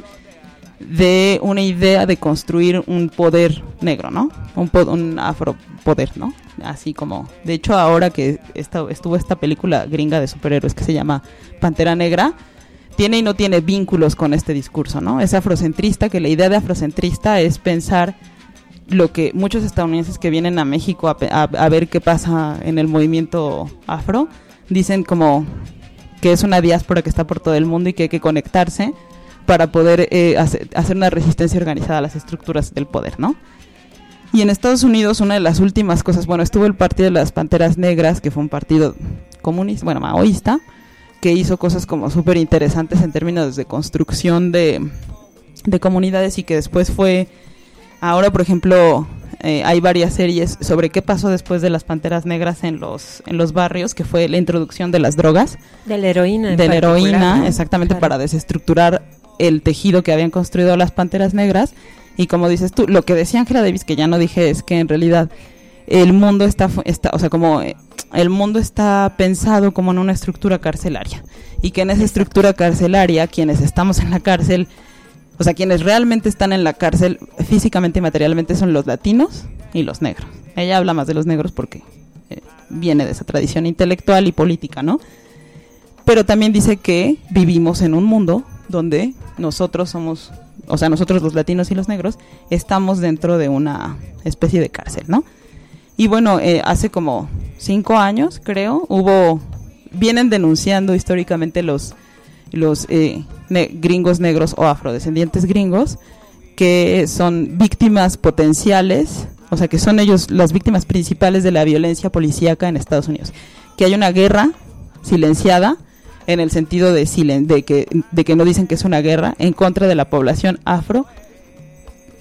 de una idea de construir un poder negro, ¿no? Un, po- un afropoder, ¿no? Así como, de hecho, ahora que esta, estuvo esta película gringa de superhéroes que se llama Pantera Negra, tiene y no tiene vínculos con este discurso, ¿no? Es afrocentrista, que la idea de afrocentrista es pensar lo que muchos estadounidenses que vienen a México a, a, a ver qué pasa en el movimiento afro, dicen como que es una diáspora que está por todo el mundo y que hay que conectarse para poder eh, hacer, hacer una resistencia organizada a las estructuras del poder, ¿no? Y en Estados Unidos, una de las últimas cosas, bueno, estuvo el Partido de las Panteras Negras, que fue un partido comunista, bueno, maoísta, que hizo cosas como súper interesantes en términos de construcción de, de comunidades, y que después fue, ahora por ejemplo, eh, hay varias series sobre qué pasó después de las Panteras Negras en los en los barrios, que fue la introducción de las drogas. De la heroína. De la heroína, ¿no? exactamente, Claro. Para desestructurar el tejido que habían construido las Panteras Negras. Y como dices tú, lo que decía Angela Davis, que ya no dije, es que en realidad el mundo está, está o sea, como el mundo está pensado como en una estructura carcelaria, y que en esa estructura carcelaria, quienes estamos en la cárcel, o sea, quienes realmente están en la cárcel físicamente y materialmente, son los latinos y los negros. Ella habla más de los negros porque eh, viene de esa tradición intelectual y política, ¿no? Pero también dice que vivimos en un mundo donde nosotros somos, o sea, nosotros los latinos y los negros, estamos dentro de una especie de cárcel, ¿no? Y bueno, eh, hace como cinco años, creo, hubo, vienen denunciando históricamente los, los eh, ne- gringos negros o afrodescendientes gringos, que son víctimas potenciales, o sea, que son ellos las víctimas principales de la violencia policíaca en Estados Unidos. Que hay una guerra silenciada, en el sentido de, silen- de, que, de que no dicen que es una guerra en contra de la población afro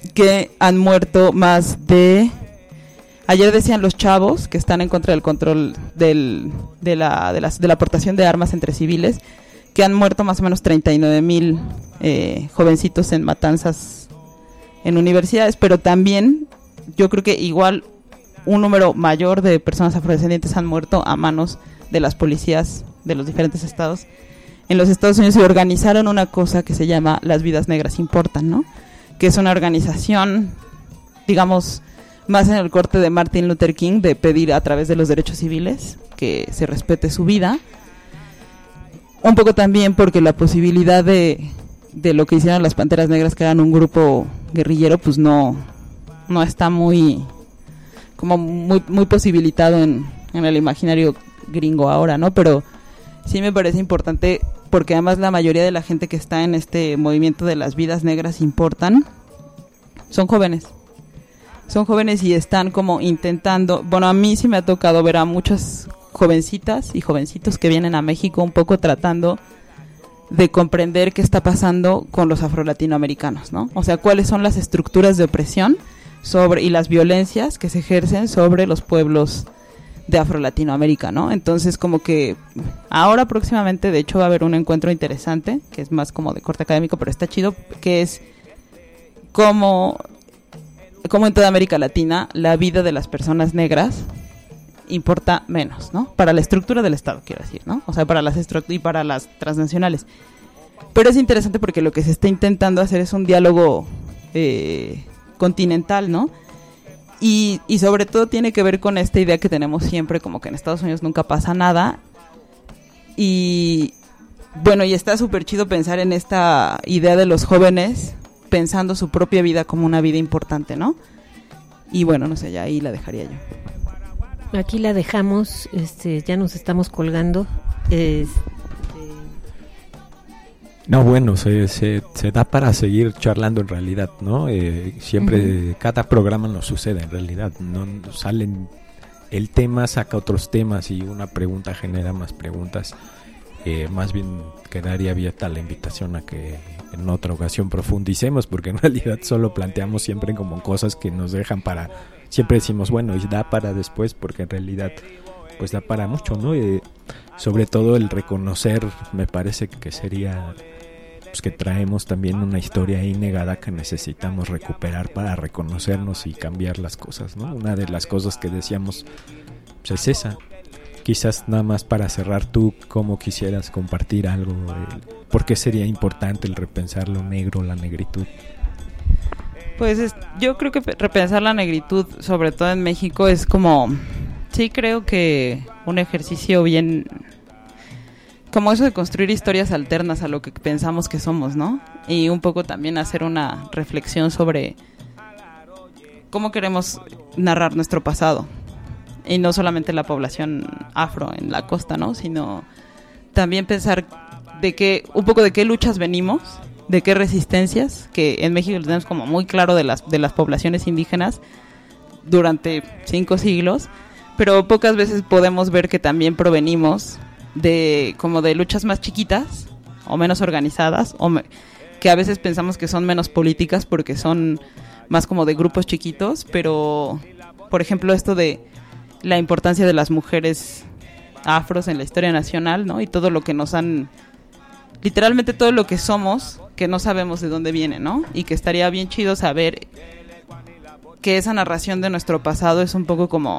que han muerto más de... Ayer decían los chavos que están en contra del control del, de, la, de, las, de la aportación de armas entre civiles, que han muerto más o menos treinta y nueve mil eh, jovencitos en matanzas en universidades, pero también yo creo que igual un número mayor de personas afrodescendientes han muerto a manos de las policías de los diferentes estados en los Estados Unidos, y organizaron una cosa que se llama Las Vidas Negras Importan, ¿no? Que es una organización, digamos, más en el corte de Martin Luther King, de pedir a través de los derechos civiles que se respete su vida. Un poco también porque la posibilidad de, de lo que hicieron las Panteras Negras, que eran un grupo guerrillero, pues no, no está muy, como muy, muy posibilitado en, en el imaginario gringo ahora, ¿no? Pero sí me parece importante porque además la mayoría de la gente que está en este movimiento de Las Vidas Negras Importan son jóvenes. Son jóvenes y están como intentando, bueno, a mí sí me ha tocado ver a muchas jovencitas y jovencitos que vienen a México un poco tratando de comprender qué está pasando con los afro-latinoamericanos, ¿no? O sea, cuáles son las estructuras de opresión sobre y las violencias que se ejercen sobre los pueblos de Afro-Latinoamérica, ¿no? Entonces, como que ahora próximamente, de hecho, va a haber un encuentro interesante, que es más como de corte académico, pero está chido, que es cómo... como en toda América Latina la vida de las personas negras importa menos, ¿no? Para la estructura del Estado, quiero decir, ¿no? O sea, para las estructuras y para las transnacionales. Pero es interesante porque lo que se está intentando hacer es un diálogo eh, continental, ¿no? Y, y sobre todo tiene que ver con esta idea que tenemos siempre, como que en Estados Unidos nunca pasa nada. Y bueno, y está súper chido pensar en esta idea de los jóvenes pensando su propia vida como una vida importante, ¿no? Y bueno, no sé, ya ahí la dejaría yo. Aquí la dejamos, este, ya nos estamos colgando. Este... No, bueno, se, se, se da para seguir charlando en realidad, ¿no? Eh, siempre, uh-huh. Cada programa nos sucede en realidad, no salen, el tema saca otros temas y una pregunta genera más preguntas. Eh, más bien quedaría abierta la invitación a que en otra ocasión profundicemos, porque en realidad solo planteamos siempre como cosas que nos dejan para, siempre decimos, bueno, y da para después, porque en realidad pues da para mucho, ¿no? Eh, sobre todo el reconocer, me parece que sería pues que traemos también una historia ahí negada que necesitamos recuperar para reconocernos y cambiar las cosas, ¿no? Una de las cosas que decíamos pues es esa. Quizás nada más para cerrar, tú cómo quisieras compartir algo, eh, ¿por qué sería importante el repensar lo negro, la negritud? Pues es, yo creo que repensar la negritud, sobre todo en México, es como, sí creo que un ejercicio bien, como eso de construir historias alternas a lo que pensamos que somos, ¿no? Y un poco también hacer una reflexión sobre cómo queremos narrar nuestro pasado. Y no solamente la población afro en la costa, ¿no? Sino también pensar de qué, un poco de qué luchas venimos, de qué resistencias, que en México lo tenemos como muy claro de las, de las poblaciones indígenas durante cinco siglos, pero pocas veces podemos ver que también provenimos de como de luchas más chiquitas o menos organizadas, o me, que a veces pensamos que son menos políticas porque son más como de grupos chiquitos, pero por ejemplo esto de la importancia de las mujeres afros en la historia nacional, ¿no? Y todo lo que nos han, literalmente todo lo que somos, que no sabemos de dónde viene, ¿no? Y que estaría bien chido saber que esa narración de nuestro pasado es un poco como,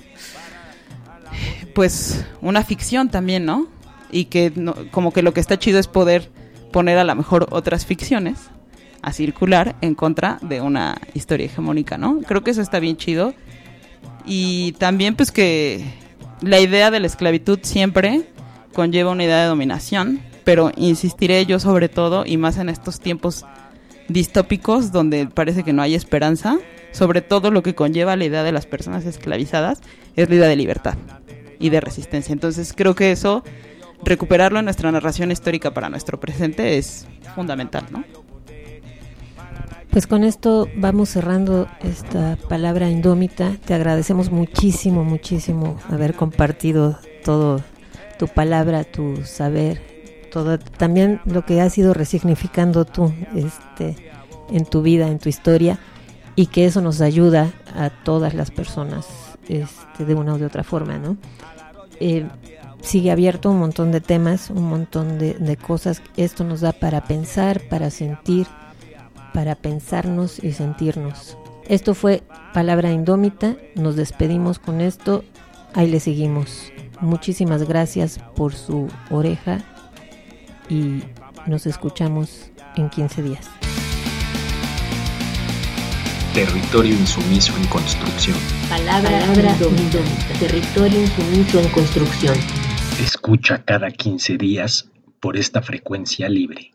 pues, una ficción también, ¿no? Y que no, como que lo que está chido es poder poner a lo mejor otras ficciones a circular en contra de una historia hegemónica, ¿no? Creo que eso está bien chido. Y también pues que la idea de la esclavitud siempre conlleva una idea de dominación, pero insistiré yo sobre todo, y más en estos tiempos distópicos donde parece que no hay esperanza, sobre todo lo que conlleva la idea de las personas esclavizadas es la idea de libertad y de resistencia. Entonces creo que eso, recuperarlo en nuestra narración histórica para nuestro presente es fundamental, ¿no? Pues con esto vamos cerrando esta palabra indómita. Te agradecemos muchísimo, muchísimo haber compartido todo tu palabra, tu saber, todo, también lo que has ido resignificando tú este, en tu vida, en tu historia. y que eso nos ayuda a todas las personas este, de una u de otra forma, ¿no? Eh, sigue abierto un montón de temas, un montón de, de cosas. Esto nos da para pensar, para sentir, para pensarnos y sentirnos. Esto fue Palabra Indómita, nos despedimos con esto, ahí le seguimos. Muchísimas gracias por su oreja y nos escuchamos en quince días. Territorio insumiso en construcción. Palabra, Palabra indómita. Territorio insumiso en construcción. Escucha cada quince días por esta frecuencia libre.